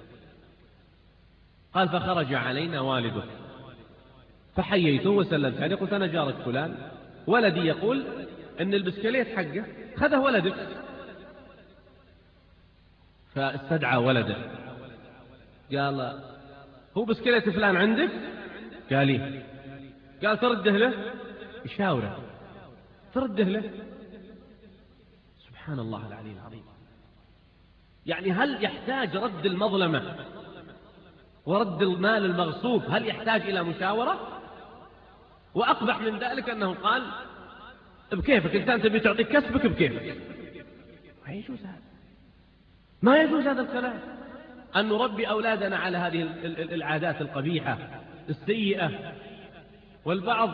قال: فخرج علينا والده فحييته وسلمت عليه، قلت: أنا جارك فلان، ولدي يقول أن البسكليت حقه خذه ولدك. فاستدعى ولده قال: هو بسكليت فلان عندك؟ قال: لي. قال: ترده له. يشاوره: ترده له. سبحان الله العلي العظيم. يعني هل يحتاج رد المظلمة ورد المال المغصوب، هل يحتاج إلى مشاورة؟ وأقبح من ذلك أنه قال: بكيفك، أنت تبي تعطيك كسبك بكيفك. ما يجوز هذا، ما يجوز هذا الكلام، أن نربي أولادنا على هذه العادات القبيحة السيئة. والبعض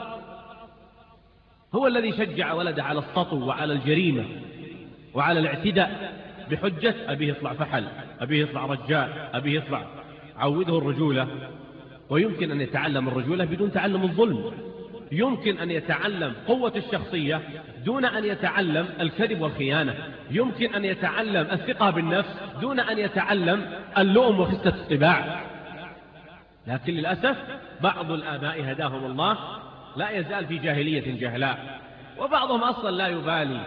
هو الذي شجع ولده على السطو وعلى الجريمة وعلى الاعتداء بحجة أبيه يطلع فحل، أبيه يطلع رجال، أبيه يطلع. عوده الرجولة، ويمكن أن يتعلم الرجولة بدون تعلم الظلم، يمكن أن يتعلم قوة الشخصية دون أن يتعلم الكذب والخيانة، يمكن أن يتعلم الثقة بالنفس دون أن يتعلم اللؤم وخسة الطباع. لكن للأسف بعض الآباء هداهم الله لا يزال في جاهلية جهلاء، وبعضهم أصلا لا يبالي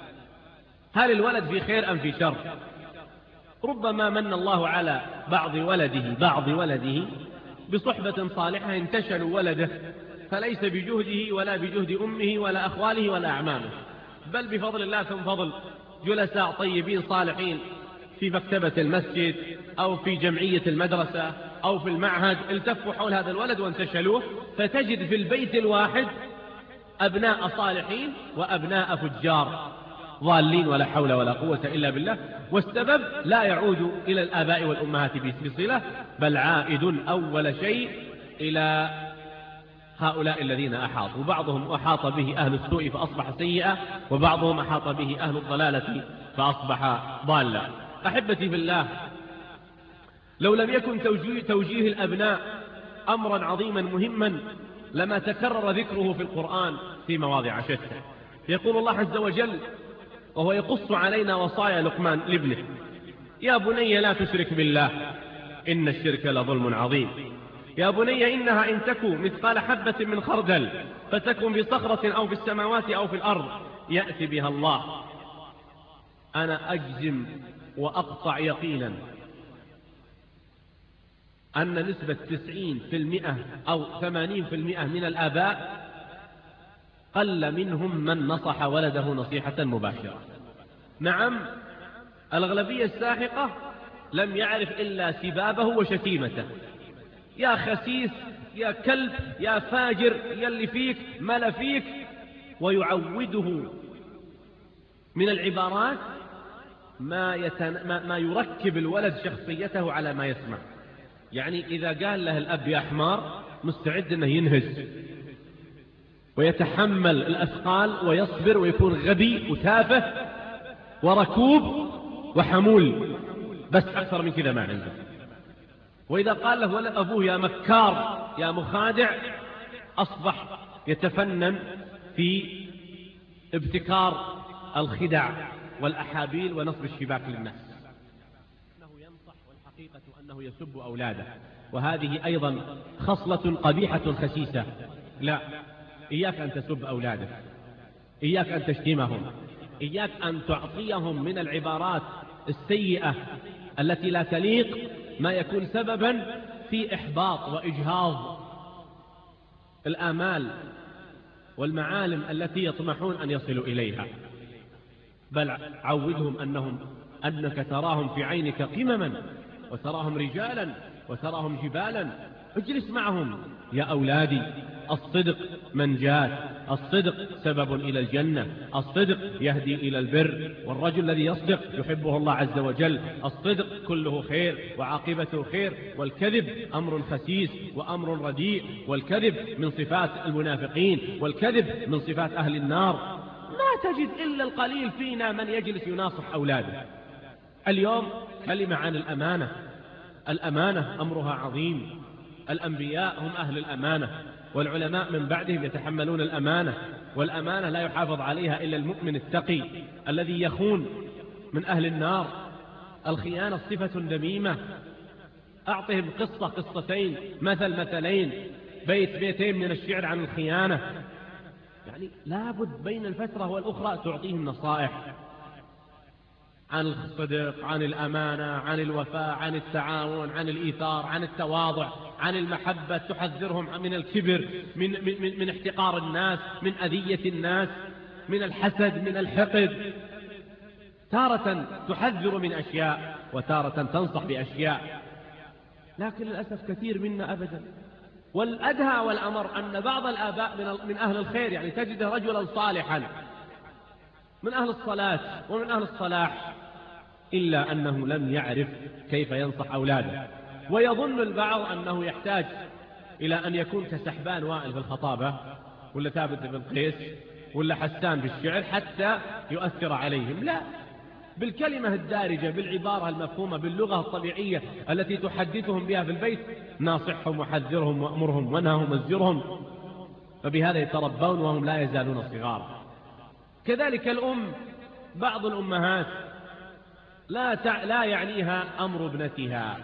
هل الولد في خير أم في شر. ربما من الله على بعض ولده بصحبة صالحة انتشلوا ولده، فليس بجهده ولا بجهد أمه ولا أخواله ولا أعمامه، بل بفضل الله ثم فضل جلساء طيبين صالحين في مكتبة المسجد أو في جمعية المدرسة أو في المعهد التفوا حول هذا الولد وانتشلوه، فتجد في البيت الواحد أبناء صالحين وأبناء فجار ضالين ولا حول ولا قوة إلا بالله. والسبب لا يعود إلى الآباء والأمهات بصلة، بل عائد أول شيء إلى هؤلاء الذين أحاطوا. وبعضهم أحاط به أهل السوء فأصبح سيئا، وبعضهم أحاط به أهل الضلالة فأصبح ضالا. أحبتي بالله، لو لم يكن توجيه الأبناء أمرا عظيما مهما لما تكرر ذكره في القرآن في مواضع شتى. يقول الله عز وجل وهو يقص علينا وصايا لقمان لابنه: يا بني لا تشرك بالله إن الشرك لظلم عظيم. يا بني إنها إن تكن مثقال حبة من خردل فتكن بصخرة أو في السماوات أو في الأرض يأتي بها الله. أنا أجزم وأقطع يقينا أن نسبة 90% أو 80% من الآباء قل منهم من نصح ولده نصيحة مباشرة. نعم، الأغلبية الساحقة لم يعرف إلا سبابه وشتيمته: يا خسيس، يا كلب، يا فاجر، يا اللي فيك ما فيك، ويعوده من العبارات ما يركب الولد شخصيته على ما يسمع. يعني إذا قال له الأب يا حمار مستعد أنه ينهز ويتحمل الأثقال ويصبر ويكون غبي وتافه وركوب وحمول، بس أكثر من كذا ما عنده. وإذا قال له ولد أبوه يا مكار يا مخادع، أصبح يتفنن في ابتكار الخدع والأحابيل ونصب الشباك للناس. أنه ينصح والحقيقة أنه يسب أولاده، وهذه أيضا خصلة قبيحة خسيسة. لا، إياك أن تسب أولادك، إياك أن تشتمهم، إياك أن تعطيهم من العبارات السيئة التي لا تليق ما يكون سببا في إحباط وإجهاض الآمال والمعالم التي يطمحون أن يصلوا إليها. بل عودهم أنك تراهم في عينك قمما، وتراهم رجالا، وتراهم جبالا. اجلس معهم يا أولادي الصدق منجاة، الصدق سبب إلى الجنة، الصدق يهدي إلى البر، والرجل الذي يصدق يحبه الله عز وجل. الصدق كله خير وعاقبته خير، والكذب أمر خسيس وأمر رديء، والكذب من صفات المنافقين، والكذب من صفات أهل النار. ما تجد إلا القليل فينا من يجلس يناصح أولاده. اليوم كلمة عن الأمانة. الأمانة أمرها عظيم، الأنبياء هم أهل الأمانة، والعلماء من بعدهم يتحملون الأمانة، والأمانة لا يحافظ عليها إلا المؤمن التقي الذي يخون من أهل النار. الخيانة صفة ذميمة. أعطهم قصتين، مثلين، بيتين من الشعر عن الخيانة. يعني لابد بين الفترة والأخرى تعطيهم نصائح عن الصدق، عن الأمانة، عن الوفاء، عن التعاون، عن الإيثار، عن التواضع، عن المحبة. تحذرهم من الكبر، من احتقار الناس، من أذية الناس، من الحسد، من الحقد. تارة تحذر من أشياء وتارة تنصح بأشياء، لكن للأسف كثير منا أبدا. والأدهى والأمر أن بعض الآباء من أهل الخير، يعني تجد رجلا صالحا من أهل الصلاة ومن أهل الصلاح، إلا أنه لم يعرف كيف ينصح أولاده. ويظن البعض أنه يحتاج إلى أن يكون كسحبان وائل في الخطابة، ولا ثابت بن قيس، ولا حسان بالشعر حتى يؤثر عليهم. لا، بالكلمة الدارجة، بالعبارة المفهومة، باللغة الطبيعية التي تحدثهم بها في البيت، ناصحهم وحذرهم وأمرهم ونههم وزجرهم، فبهذا يتربون وهم لا يزالون صغار. كذلك الأم، بعض الأمهات لا يعنيها أمر ابنتها.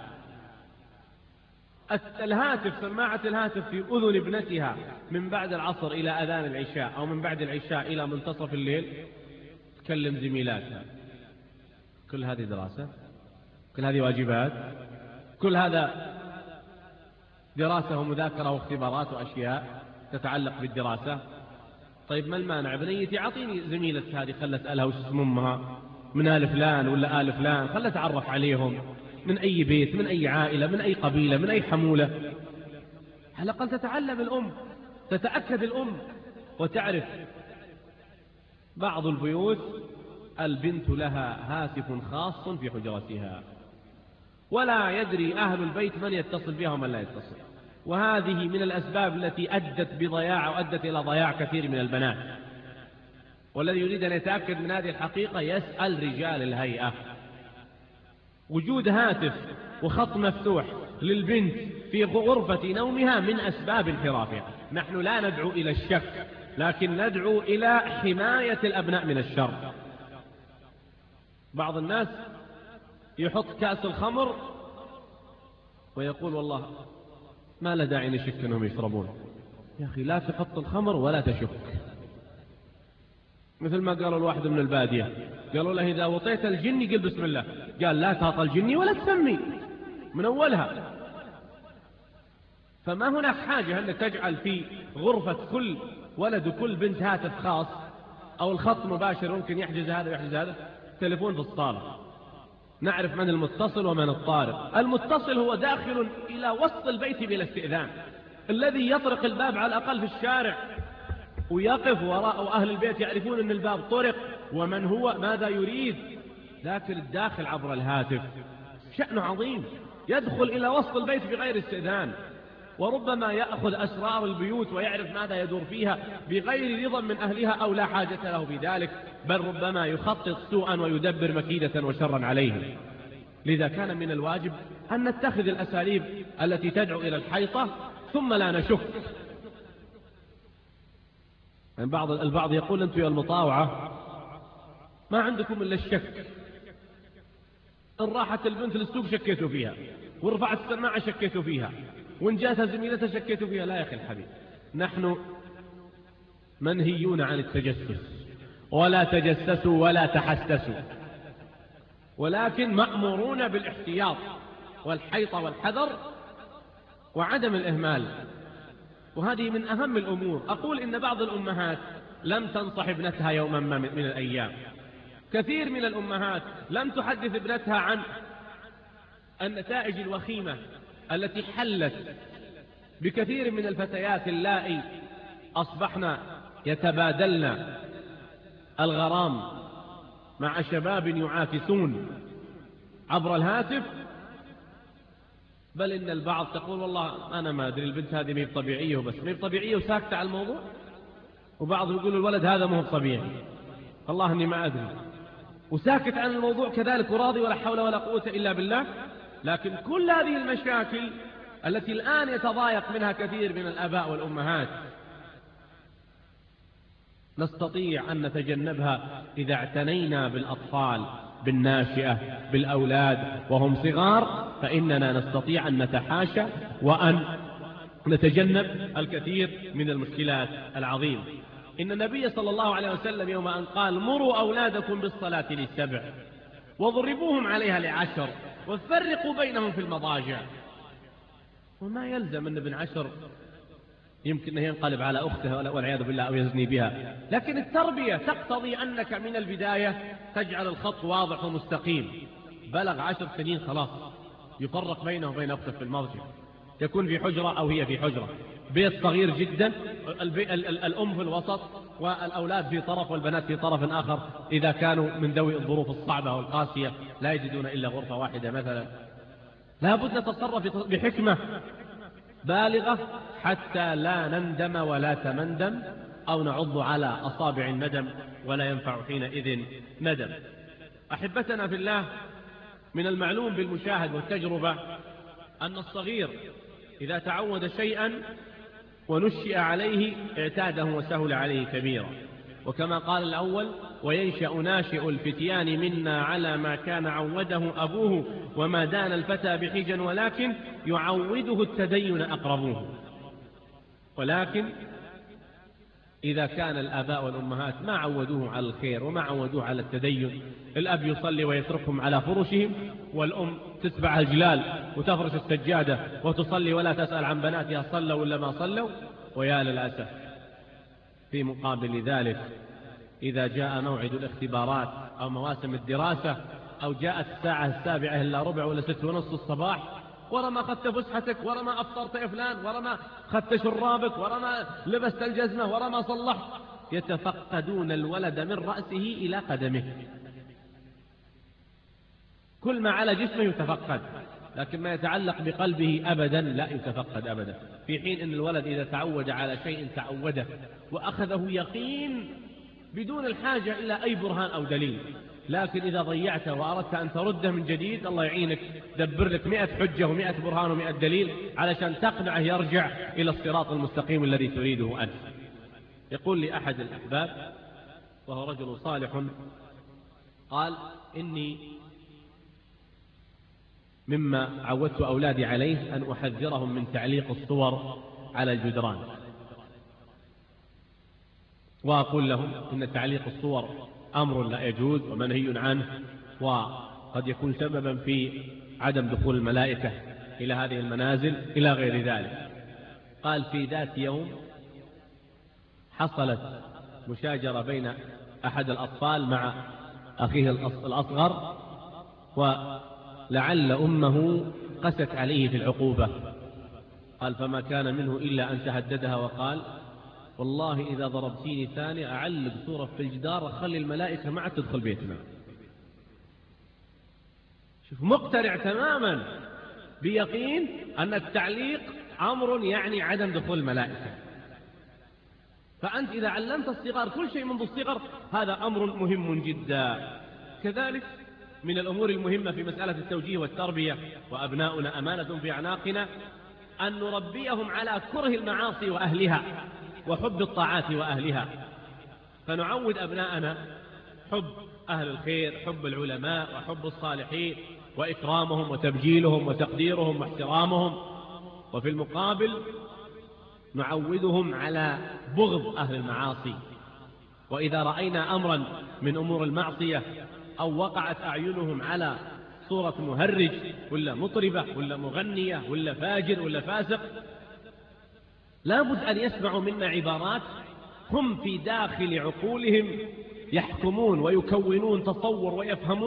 الهاتف، سماعة الهاتف في أذن ابنتها من بعد العصر إلى أذان العشاء، أو من بعد العشاء إلى منتصف الليل، تكلم زميلاتها. كل هذه دراسة، كل هذه واجبات، كل هذا دراسة ومذاكرة واختبارات وأشياء تتعلق بالدراسة. طيب ما المانع؟ بنيتي أعطيني زميلة هذه، خلت أسألها وش اسم أمها، من آل فلان ولا آل فلان، خلت أتعرف عليهم، من أي بيت، من أي عائلة، من أي قبيلة، من أي حمولة. على الأقل تتعلم الأم، تتأكد الأم وتعرف. بعض البيوت البنت لها هاتف خاص في حجرتها، ولا يدري أهل البيت من يتصل بها ومن لا يتصل. وهذه من الأسباب التي أدت بضياع وأدت إلى ضياع كثير من البنات. والذي يريد أن يتأكد من هذه الحقيقة يسأل رجال الهيئة. وجود هاتف وخط مفتوح للبنت في غرفة نومها من أسباب انحرافها. نحن لا ندعو إلى الشك، لكن ندعو إلى حماية الأبناء من الشر. بعض الناس يحط كأس الخمر ويقول والله ما لا داعي نشك أنهم يشربون. يا أخي لا تحط الخمر ولا تشك. مثل ما قالوا الواحد من البادية، قالوا له إذا وطيت الجني قل بسم الله، قال لا تعطى الجني ولا تسمي من أولها. فما هناك حاجة أن تجعل في غرفة كل ولد وكل بنت هاتف خاص، أو الخط مباشر ممكن يحجز هذا ويحجز هذا، تليفون في الصالة، نعرف من المتصل ومن الطارق. المتصل هو داخل إلى وسط البيت بلا استئذان، الذي يطرق الباب على الأقل في الشارع ويقف وراء، وأهل البيت يعرفون أن الباب طرق ومن هو ماذا يريد. لكن الداخل عبر الهاتف شأن عظيم، يدخل إلى وسط البيت بغير استئذان، وربما يأخذ أسرار البيوت ويعرف ماذا يدور فيها بغير رضا من أهلها أو لا حاجة له بذلك، بل ربما يخطط سوءا ويدبر مكيدة وشرا عليهم. لذا كان من الواجب أن نتخذ الأساليب التي تدعو إلى الحيطة ثم لا نشك. يعني البعض يقول أنتم يا المطاوعة ما عندكم إلا الشك، إن راحت البنت للسوق شكيتوا فيها، ورفعت السماعة شكيتوا فيها، وإن جاتها زميلتها شكيتوا فيها. لا يا أخي الحبيب، نحن منهيون عن التجسس، ولا تجسسوا ولا تحسسوا، ولكن مأمورون بالاحتياط والحيطة والحذر وعدم الإهمال. وهذه من أهم الأمور. أقول إن بعض الأمهات لم تنصح ابنتها يوما ما من الأيام. كثير من الأمهات لم تحدث ابنتها عن النتائج الوخيمة التي حلت بكثير من الفتيات اللائي أصبحن يتبادلن الغرام مع شباب يعاكسون عبر الهاتف، بل إن البعض تقول والله أنا ما أدري البنت هذه مهي طبيعية وبس، مهي طبيعية وساكتة على الموضوع، وبعض يقول الولد هذا مهو طبيعي، والله إني ما أدري، وساكت عن الموضوع كذلك وراضي ولا حول ولا قوة إلا بالله. لكن كل هذه المشاكل التي الآن يتضايق منها كثير من الآباء والأمهات نستطيع أن نتجنبها إذا اعتنينا بالأطفال، بالناشئة، بالأولاد وهم صغار، فإننا نستطيع أن نتحاشى وأن نتجنب الكثير من المشكلات العظيمة. إن النبي صلى الله عليه وسلم يوم أن قال مروا أولادكم بالصلاة ل7 واضربوهم عليها ل10 وفرقوا بينهم في المضاجع، وما يلزم أن ابن 10 يمكن أن ينقلب على أخته والعياذ بالله أو يزني بها، لكن التربية تقتضي أنك من البداية تجعل الخط واضح ومستقيم. بلغ 10 سنين خلاص يفرق بينه وبين أخته في المضجع، يكون في حجرة أو هي في حجرة، بيت صغير جدا، الأم في الوسط والأولاد في طرف والبنات في طرف آخر، إذا كانوا من ذوي الظروف الصعبة والقاسية لا يجدون إلا غرفة واحدة مثلا. لا بد نتصرف بحكمة بالغة حتى لا نندم ولا تمندم أو نعض على أصابع الندم ولا ينفع حينئذ ندم. أحبتنا في الله، من المعلوم بالمشاهد والتجربة أن الصغير إذا تعود شيئا ونشئ عليه اعتاده وسهل عليه كبيرا، وكما قال الأول وينشأ ناشئ الفتيان منا على ما كان عوده أبوه وما دان الفتى بحجا ولكن يعوده التدين أقربوه. ولكن إذا كان الآباء والأمهات ما عودوه على الخير وما عودوه على التدين، الأب يصلي ويتركهم على فرشهم، والأم تتبع الجلال وتفرش السجادة وتصلي ولا تسأل عن بناتها صلوا ولا ما صلوا، ويا للأسف في مقابل ذلك إذا جاء موعد الاختبارات أو مواسم الدراسة أو جاءت الساعة 7:15 ولا 6:30 الصباح، ورا ما أخذت فسحتك، ورا ما أفطرت يا فلان، ورا ما أخذت شرابك، ورا ما لبست الجزمة، ورا ما صلحت، يتفقدون الولد من رأسه إلى قدمه، كل ما على جسمه يتفقد، لكن ما يتعلق بقلبه أبدا لا يتفقد أبدا. في حين أن الولد إذا تعود على شيء تعوده وأخذه يقين بدون الحاجة إلى أي برهان أو دليل. لكن إذا ضيعته وأردت أن ترده من جديد، الله يعينك دبر لك 100 حجة و100 برهان و100 دليل علشان تقنعه يرجع إلى الصراط المستقيم الذي تريده أنت. يقول لي أحد الأحباب وهو رجل صالح، قال إني مما عودت أولادي عليه أن أحذرهم من تعليق الصور على الجدران، وأقول لهم إن تعليق الصور أمر لا يجوز ومنهي عنه، وقد يكون سببا في عدم دخول الملائكة إلى هذه المنازل إلى غير ذلك. قال في ذات يوم حصلت مشاجرة بين أحد الأطفال مع أخيه الأصغر، ولعل أمه قست عليه في العقوبة. قال فما كان منه إلا أن تهددها وقال والله إذا ضربتيني ثاني أعلق صورة في الجدار أخلي الملائكة معك تدخل بيتنا. شوف، مقتنع تماما بيقين أن التعليق أمر يعني عدم دخول الملائكة. فأنت إذا علمت الصغار كل شيء منذ الصغر هذا أمر مهم جدا. كذلك من الأمور المهمة في مسألة التوجيه والتربية وأبناؤنا أمانة في أعناقنا أن نربيهم على كره المعاصي وأهلها وحب الطاعات وأهلها، فنعود أبناءنا حب أهل الخير، حب العلماء وحب الصالحين وإكرامهم وتبجيلهم وتقديرهم واحترامهم، وفي المقابل نعودهم على بغض أهل المعاصي. وإذا رأينا أمرا من أمور المعصية أو وقعت أعينهم على صورة مهرج ولا مطربة ولا مغنية ولا فاجر ولا فاسق، لابد أن يسمعوا منا عبارات هم في داخل عقولهم يحكمون ويكونون تصور ويفهمون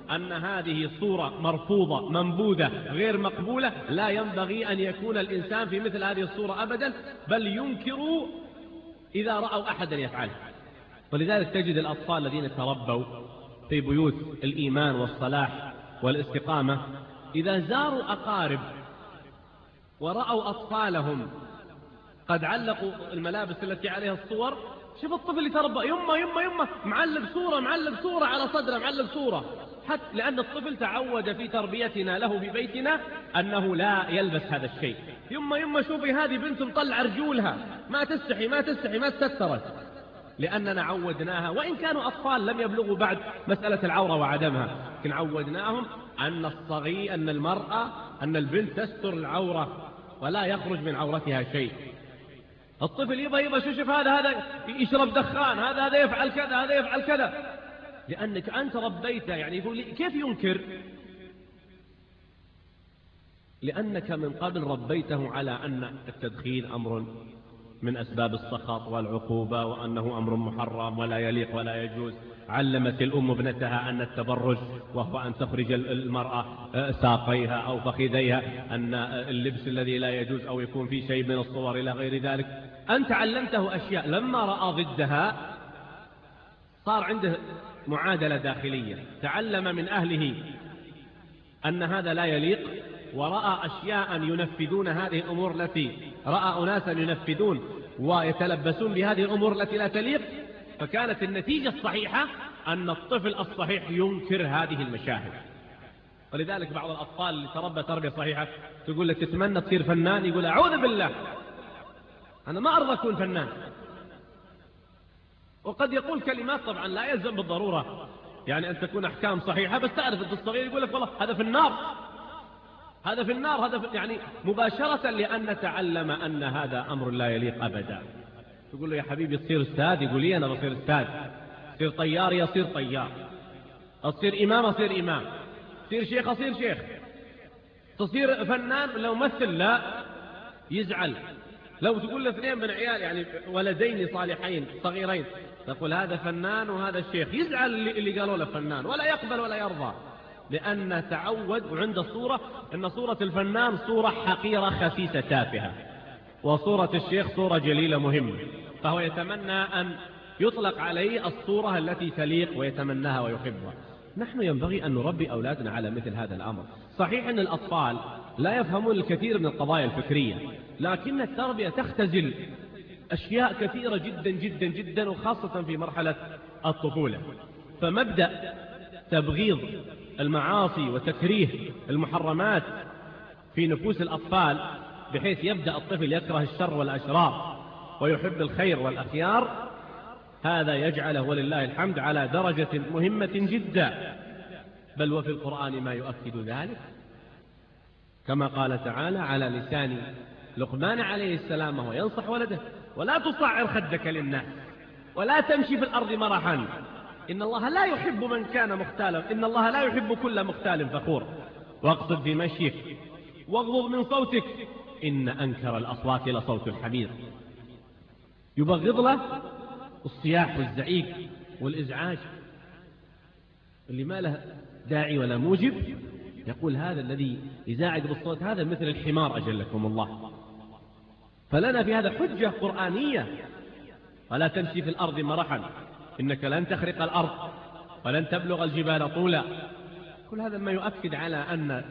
أن هذه صورة مرفوضة منبوذة غير مقبولة، لا ينبغي أن يكون الإنسان في مثل هذه الصورة أبدا، بل ينكروا إذا رأوا أحدا يفعله. ولذلك تجد الأطفال الذين تربوا في بيوت الإيمان والصلاح والاستقامة إذا زاروا أقارب ورأوا أطفالهم قد علقوا الملابس التي عليها الصور، شوف الطفل اللي تربى يمه يمه يمه معلق صورة على صدره، معلق صورة، حتى لأن الطفل تعود في تربيتنا له في بيتنا أنه لا يلبس هذا الشيء. يمه يمه شوفي هذه بنت مطلع رجولها، ما تستحي ما تسترت، لأننا عودناها، وإن كانوا أطفال لم يبلغوا بعد مسألة العورة وعدمها، لكن عودناهم أن المرأة أن البنت تستر العورة ولا يخرج من عورتها شيء. الطفل يبا شوف هذا يشرب دخان، هذا يفعل كذا، هذا يفعل كذا، لأنك أنت ربيته. يعني يقول لي كيف ينكر؟ لأنك من قبل ربيته على أن التدخين أمر من أسباب السخط والعقوبة، وأنه أمر محرم ولا يليق ولا يجوز. علمت الأم ابنتها أن التبرج وهو أن تخرج المرأة ساقيها أو فخذيها، أن اللبس الذي لا يجوز أو يكون فيه شيء من الصور إلى غير ذلك. أنت علمته أشياء، لما رأى ضدها صار عنده معادلة داخلية، تعلم من أهله أن هذا لا يليق، ورأى أشياء ينفذون هذه الأمور التي رأى أناسا ينفذون ويتلبسون بهذه الأمور التي لا تليق، فكانت النتيجة الصحيحة أن الطفل الصحيح ينكر هذه المشاهد. ولذلك بعض الأطفال اللي تربى تربية صحيحة تقول لك تتمنى تصير فنان، يقول أعوذ بالله أنا ما أرضى أكون فنان. وقد يقول كلمات طبعا لا يلزم بالضرورة يعني أن تكون أحكام صحيحة، بس تعرف أنت الصغير يقول لك والله هذا في النار، هذا في النار، هذا في يعني مباشرة، لأن نتعلم أن هذا أمر لا يليق أبدا. تقول له يا حبيبي تصير أستاذ، يقول لي أنا بصير أستاذ. تصير طيار يصير طيار، تصير إمام أصير إمام، تصير شيخ أصير شيخ، تصير فنان لو مثل لا يزعل. لو تقول لاثنين من عيال يعني ولدين صالحين صغيرين تقول هذا فنان وهذا الشيخ، يزعل اللي قالوا له فنان ولا يقبل ولا يرضى، لأن تعود وعند الصورة أن صورة الفنان صورة حقيرة خسيسة تافهة، وصورة الشيخ صورة جليلة مهمة، فهو يتمنى أن يطلق عليه الصورة التي تليق ويتمناها ويحبها. نحن ينبغي أن نربي أولادنا على مثل هذا الأمر. صحيح أن الأطفال لا يفهمون الكثير من القضايا الفكرية، لكن التربية تختزل أشياء كثيرة جدا جدا جدا، وخاصة في مرحلة الطفولة. فمبدأ تبغيض المعاصي وتكريه المحرمات في نفوس الأطفال بحيث يبدأ الطفل يكره الشر والأشرار ويحب الخير والأخيار، هذا يجعله ولله الحمد على درجة مهمة جدا، بل وفي القرآن ما يؤكد ذلك، كما قال تعالى على لسان لقمان عليه السلام وهو ينصح ولده: ولا تصعر خدك للناس ولا تمشي في الأرض مرحا إن الله لا يحب من كان مختالا، إن الله لا يحب كل مختال فخور، واقصد في مشيك واغضض من صوتك إن أنكر الأصوات لصوت الحمير. يبغض له الصياح والزعيق والإزعاج اللي ما له داعي ولا موجب، يقول هذا الذي يزاعق بالصوت هذا مثل الحمار أجلكم الله. فلنا في هذا حجة قرآنية: ولا تمشي في الأرض مرحا إنك لن تخرق الأرض ولن تبلغ الجبال طولا. كل هذا ما يؤكد على أن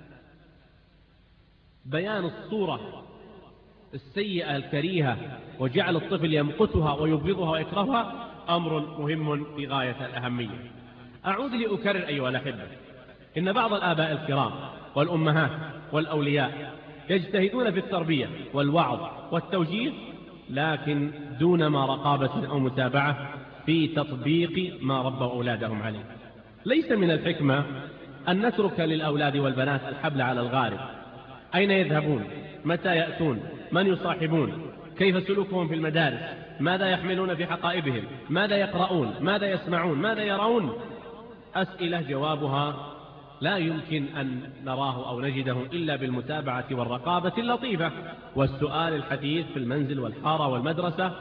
بيان الصورة السيئة الكريهة وجعل الطفل يمقتها ويبغضها ويكرهها أمر مهم في غاية الأهمية. أعود لأكرر أيها الأحبة، إن بعض الآباء الكرام والأمهات والأولياء يجتهدون في التربية والوعظ والتوجيه، لكن دون ما رقابة أو متابعة في تطبيق ما ربوا أولادهم عليه. ليس من الحكمة أن نترك للأولاد والبنات الحبل على الغارب، أين يذهبون، متى يأتون، من يصاحبون، كيف سلوكهم في المدارس، ماذا يحملون في حقائبهم، ماذا يقرؤون، ماذا يسمعون، ماذا يرون. أسئلة جوابها لا يمكن أن نراه أو نجده إلا بالمتابعة والرقابة اللطيفة والسؤال الحديث في المنزل والحارة والمدرسة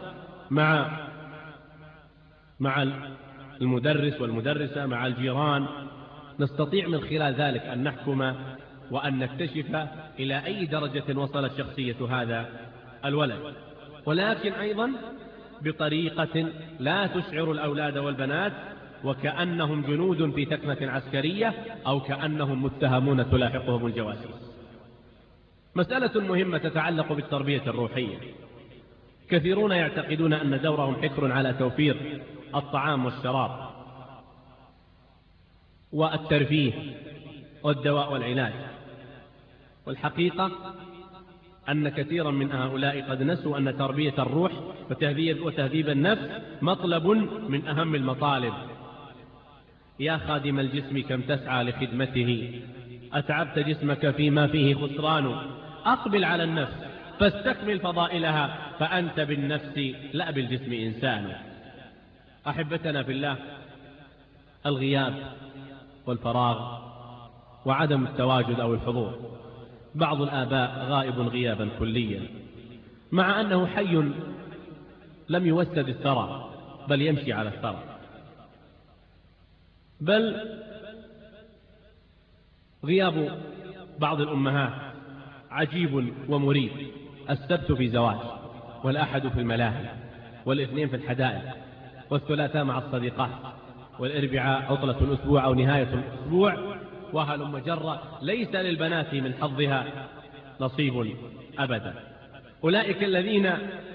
مع المدرس والمدرسة، مع الجيران، نستطيع من خلال ذلك أن نحكم وأن نكتشف إلى أي درجة وصلت شخصية هذا الولد، ولكن أيضا بطريقة لا تشعر الأولاد والبنات وكأنهم جنود في ثكنة عسكرية أو كأنهم متهمون تلاحقهم الجواسيس. مسألة مهمة تتعلق بالتربية الروحية. كثيرون يعتقدون أن دورهم حكر على توفير الطعام والشراب والترفيه والدواء والعلاج، والحقيقة أن كثيرا من هؤلاء قد نسوا أن تربية الروح وتهذيب النفس مطلب من أهم المطالب. يا خادم الجسم كم تسعى لخدمته، أتعبت جسمك فيما فيه خسران، أقبل على النفس فاستكمل فضائلها، فأنت بالنفس لا بالجسم إنسان. أحبتنا في الله، الغياب والفراغ وعدم التواجد أو الحضور. بعض الآباء غائب غيابا كليا مع أنه حي لم يوسد الثرى بل يمشي على الثرى، بل غياب بعض الأمهات عجيب ومريب. السبت في زواج، والأحد في الملاهي، والاثنين في الحدائق، والثلاثاء مع الصديقات، والأربعاء عطلة الأسبوع أو نهاية الأسبوع، وهلم جرة. ليس للبنات من حظها نصيب أبدا. أولئك الذين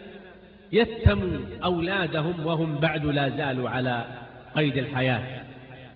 يتموا أولادهم وهم بعد لا زالوا على قيد الحياة،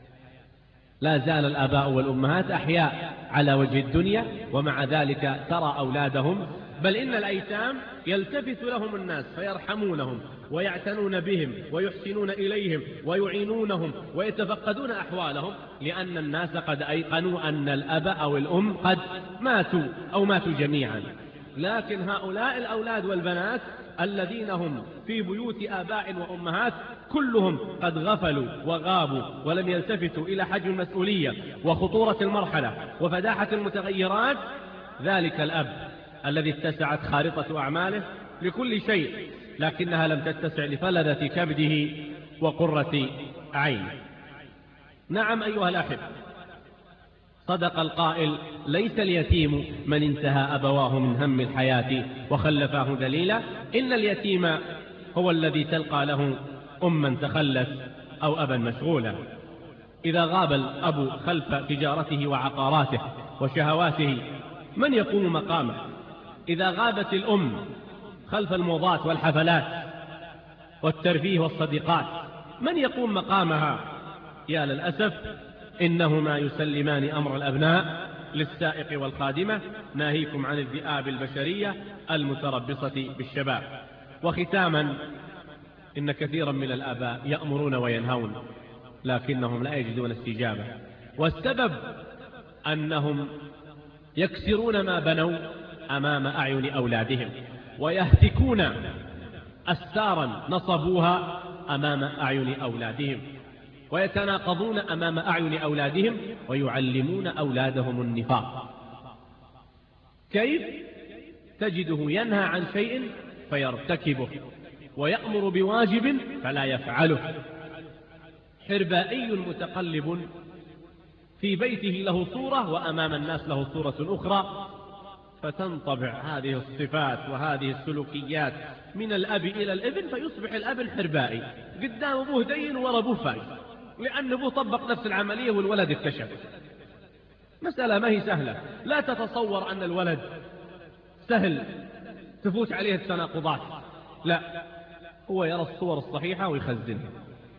لا زال الآباء والأمهات أحياء على وجه الدنيا، ومع ذلك ترى أولادهم، بل إن الأيتام يلتفت لهم الناس فيرحمونهم ويعتنون بهم ويحسنون إليهم ويعينونهم ويتفقدون أحوالهم، لأن الناس قد أيقنوا أن الأب أو الأم قد ماتوا أو ماتوا جميعا. لكن هؤلاء الأولاد والبنات الذين هم في بيوت آباء وأمهات كلهم قد غفلوا وغابوا ولم يلتفتوا إلى حجم المسؤولية وخطورة المرحلة وفداحة المتغيرات. ذلك الأب الذي اتسعت خارطة أعماله لكل شيء، لكنها لم تتسع لفلذة كبده وقرة عينه. نعم أيها الأحب، صدق القائل: ليس اليتيم من انتهى أبواه من هم الحياة وخلفاه دليلا، إن اليتيم هو الذي تلقى له أما تخلت أو أبا مشغولا. إذا غاب الأب خلف تجارته وعقاراته وشهواته من يقوم مقامه؟ إذا غابت الأم خلف الموضات والحفلات والترفيه والصديقات من يقوم مقامها؟ يا للأسف إنهما يسلمان أمر الأبناء للسائق والخادمة، ناهيكم عن الذئاب البشرية المتربصة بالشباب. وختاما، إن كثيرا من الآباء يأمرون وينهون لكنهم لا يجدون استجابة، والسبب أنهم يكسرون ما بنوا أمام أعين أولادهم، ويهتكون أستارا نصبوها أمام أعين أولادهم، ويتناقضون أمام أعين أولادهم، ويعلمون أولادهم النفاق. كيف؟ تجده ينهى عن شيء فيرتكبه، ويأمر بواجب فلا يفعله. حربائي متقلب في بيته له صورة وأمام الناس له صورة أخرى، فتنطبع هذه الصفات وهذه السلوكيات من الأب إلى الابن، فيصبح الأب حربائي، قدام أبوه دين ورا أبوه فايز، لأن أبوه طبق نفس العملية والولد اكتشف. مسألة ما هي سهلة. لا تتصور أن الولد سهل تفوت عليه التناقضات، لا، هو يرى الصور الصحيحة ويخزنها،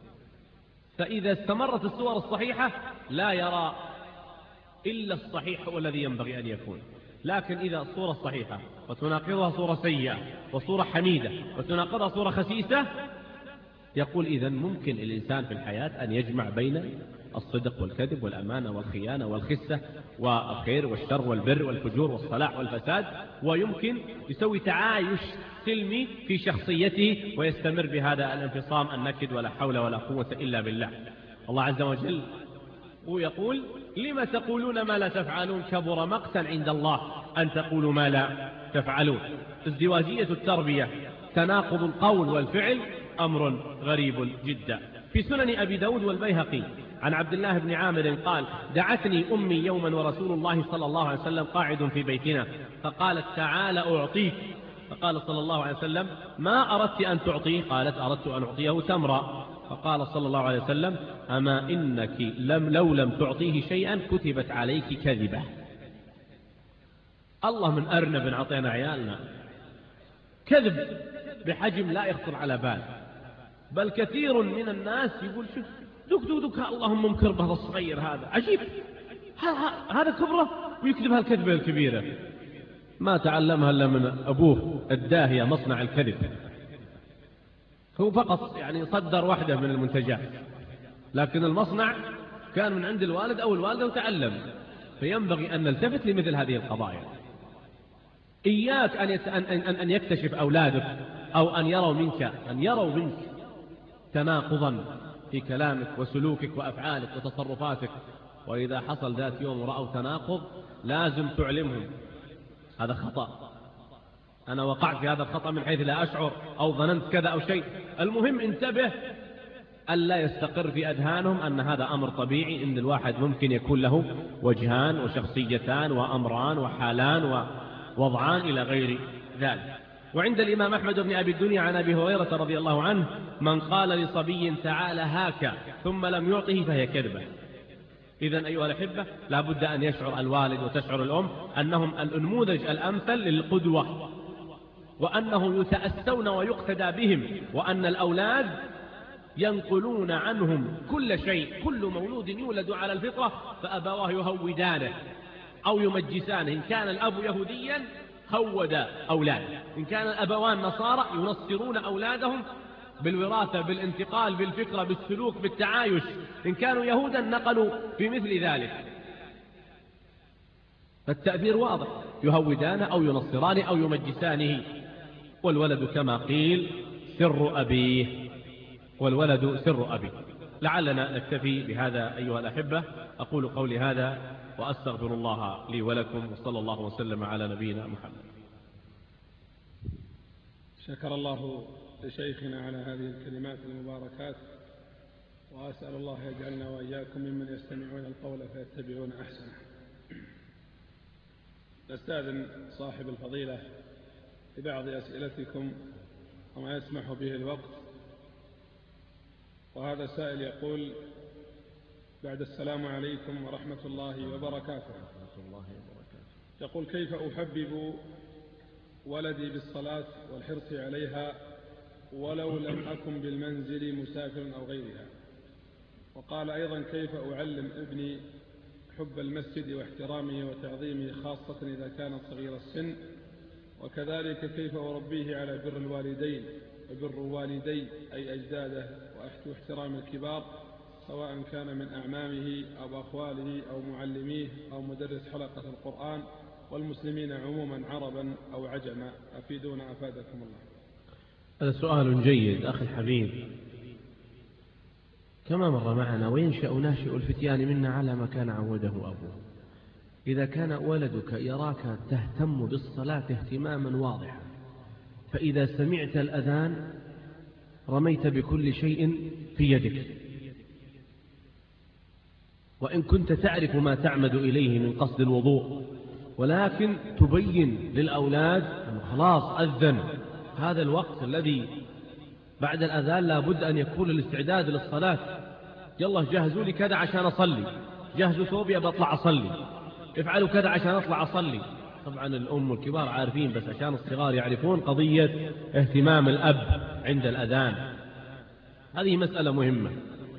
فإذا استمرت الصور الصحيحة لا يرى إلا الصحيح هو الذي ينبغي أن يكون. لكن إذا الصورة الصحيحة وتناقضها صورة سيئة وصورة حميدة وتناقضها صورة خسيسة، يقول إذن ممكن الإنسان في الحياة أن يجمع بين الصدق والكذب والأمانة والخيانة والخسة والخير والشر والبر والفجور والصلاح والفساد، ويمكن يسوي تعايش سلمي في شخصيته ويستمر بهذا الانفصام النكد، ولا حول ولا قوة إلا بالله. الله عز وجل ويقول: لما تقولون ما لا تفعلون، كبر مقتا عند الله أن تقولوا ما لا تفعلون. ازدواجية التربية، تناقض القول والفعل، أمر غريب جدا. في سنن أبي داود والبيهقي عن عبد الله بن عامر قال: دعتني أمي يوما ورسول الله صلى الله عليه وسلم قاعد في بيتنا، فقالت: تعال أعطيك. فقال صلى الله عليه وسلم: ما أردت أن تعطيه؟ قالت: أردت أن أعطيه تمرا. فقال صلى الله عليه وسلم: أما إنك لو لم تعطيه شيئا كتبت عليك كذبة. الله من أرنب أعطينا عيالنا كذب بحجم لا يخطر على بال. بل كثير من الناس يقول: شوف دك اللهم ممكر به الصغير هذا عجيب، هذا كبره ويكذب هالكذبة الكبيرة. ما تعلمها إلا من أبوه الداهية مصنع الكذب. هو فقط يعني صدر واحدة من المنتجات، لكن المصنع كان من عند الوالد أو الوالدة وتعلم. فينبغي أن نلتفت لمثل هذه القضايا. إياك أن يكتشف أولادك أو أن يروا منك تناقضا في كلامك وسلوكك وأفعالك وتصرفاتك. وإذا حصل ذات يوم ورأوا تناقض لازم تعلمهم: هذا خطأ، أنا وقعت في هذا الخطأ من حيث لا أشعر، أو ظننت كذا أو شيء. المهم انتبه ألا يستقر في أذهانهم أن هذا أمر طبيعي، إن الواحد ممكن يكون له وجهان وشخصيتان وأمران وحالان ووضعان إلى غير ذلك. وعند الإمام أحمد بن أبي الدنيا عن أبي هريرة رضي الله عنه: من قال لصبي تعال هاك ثم لم يعطه فهي كذبة. إذن أيها الأحبة، لا بد أن يشعر الوالد وتشعر الأم أنهم النموذج الأمثل للقدوة، وأنه يتأسون ويقتدى بهم، وأن الأولاد ينقلون عنهم كل شيء. كل مولود يولد على الفطرة فأبواه يهودانه أو يمجسانه. إن كان الأب يهوديا هود أولاده، إن كان الأبوان نصارى ينصرون أولادهم بالوراثة، بالانتقال، بالفكرة، بالسلوك، بالتعايش. إن كانوا يهودا نقلوا في مثل ذلك. فالتأثير واضح، يهودانه أو ينصرانه أو يمجسانه. والولد كما قيل سر أبيه، والولد سر أبيه. لعلنا نكتفي بهذا أيها الأحبة. أقول قولي هذا وأستغفر الله لي ولكم، وصلى الله وسلم على نبينا محمد. شكر الله لشيخنا على هذه الكلمات المباركات، وأسأل الله يجعلنا وإياكم ممن يستمعون القول فيتبعون أحسنه. نستأذن صاحب الفضيلة لبعض أسئلتكم وما يسمح به الوقت. وهذا سائل يقول: بعد السلام عليكم ورحمة الله وبركاته. يقول: كيف أحبب ولدي بالصلاة والحرص عليها ولو لم أكن بالمنزل مسافر أو غيرها؟ وقال أيضا: كيف أعلم ابني حب المسجد واحترامه وتعظيمه خاصة إذا كان صغير السن؟ وكذلك كيف أربيه على بر الوالدين وبر والدي أي أجداده واحترام الكبار، سواء كان من أعمامه أو أخواله أو معلميه أو مدرس حلقة القرآن، والمسلمين عموما عربا أو عجما؟ أفيدونا أفادكم الله. هذا سؤال جيد أخي الحبيب. كما مر معنا: وينشأ ناشئ الفتيان منا على ما كان عوده أبوه. إذا كان ولدك يراك تهتم بالصلاة اهتماما واضحا، فإذا سمعت الأذان رميت بكل شيء في يدك، وإن كنت تعرف ما تعمد إليه من قصد الوضوء، ولكن تبين للأولاد أنه خلاص أذن، هذا الوقت الذي بعد الأذان لا بد أن يكون الاستعداد للصلاة. يلا جهزوا لي كذا عشان أصلي، جهزوا ثوبي بطلع أصلي، افعلوا كذا عشان أطلع أصلي. طبعا الأم والكبار عارفين، بس عشان الصغار يعرفون قضية اهتمام الأب عند الأذان، هذه مسألة مهمة.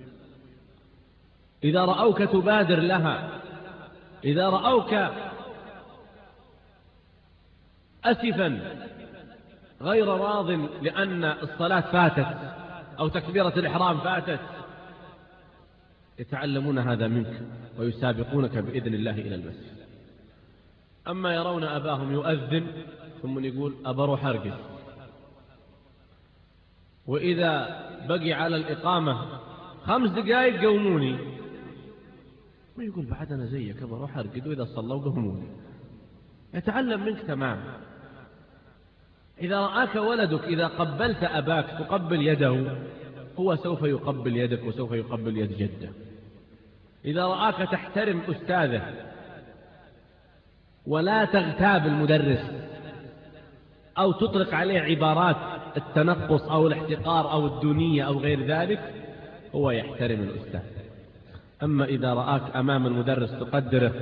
إذا رأوك تبادر لها، إذا رأوك أسفا غير راض لأن الصلاة فاتت أو تكبيرة الإحرام فاتت، يتعلمون هذا منك ويسابقونك بإذن الله إلى المسجد. أما يرون أباهم يؤذن ثم يقول أبروح أرقص، وإذا بقي على الإقامة 5 دقائق قوموني، ما يقول بعد أنا زيك أبروح أرقد، وإذا صلوا قوموني. يتعلم منك تمام. إذا رآك ولدك إذا قبلت أباك تقبل يده، هو سوف يقبل يدك وسوف يقبل يد جده. إذا رآك تحترم أستاذه ولا تغتاب المدرس أو تطلق عليه عبارات التنقص أو الاحتقار أو الدونية أو غير ذلك، هو يحترم الأستاذ. أما إذا رآك أمام المدرس تقدره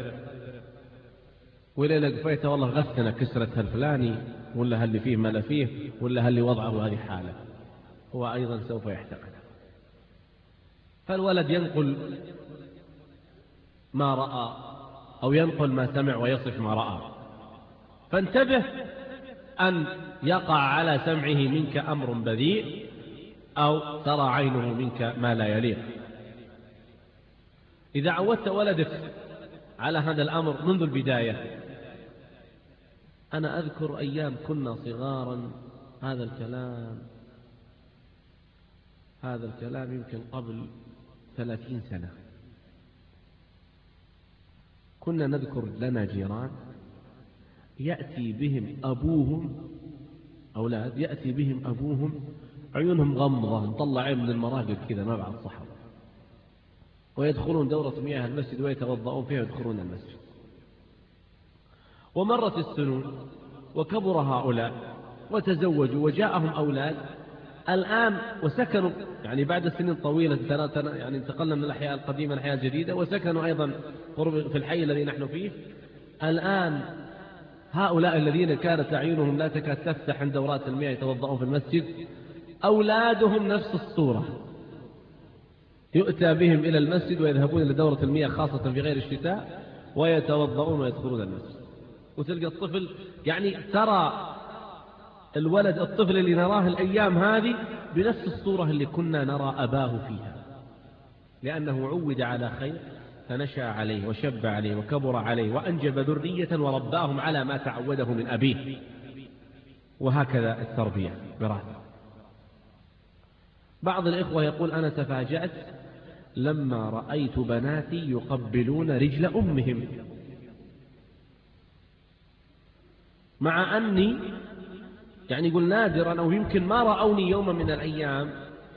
وإلى لقفيته والله غثنا كسرتها الفلاني ولا هل فيه ما لا فيه ولا هل وضعه هذه حالة، هو أيضا سوف يحتقر. فالولد ينقل ما رأى أو ينقل ما سمع ويصف ما رأى، فانتبه أن يقع على سمعه منك أمر بذيء أو ترى عينه منك ما لا يليق. إذا عودت ولدك على هذا الأمر منذ البداية، أنا أذكر أيام كنا صغارا، هذا الكلام يمكن قبل 30 سنة، كنا نذكر لنا جيران يأتي بهم أبوهم، أولاد يأتي بهم أبوهم عيونهم غمضة مطلعين من المراقب كذا ما بعد صحر، ويدخلون دورة مياه المسجد ويتوضؤون فيها ويدخلون المسجد. ومرت السنون وكبر هؤلاء وتزوجوا وجاءهم أولاد الآن وسكنوا، يعني بعد سنين طويلة يعني انتقلنا من الأحياء القديمة الأحياء الجديدة وسكنوا أيضا في الحي الذي نحن فيه. الآن هؤلاء الذين كانت أعينهم لا تكاد تفتح عند دورات المياه يتوضؤون في المسجد، أولادهم نفس الصورة، يؤتى بهم إلى المسجد ويذهبون إلى دورة المياه خاصة في غير الشتاء ويتوضؤون ويدخلون المسجد. وتلقى الطفل، يعني ترى الولد الطفل اللي نراه الأيام هذه بنفس الصورة اللي كنا نرى أباه فيها، لأنه عود على خير فنشأ عليه وشب عليه وكبر عليه وأنجب ذرية ورباهم على ما تعوده من أبيه. وهكذا التربية براءة. بعض الإخوة يقول أنا تفاجأت لما رأيت بناتي يقبلون رجل أمهم، مع أني يعني يقول نادرا أو يمكن ما رأوني يوما من الأيام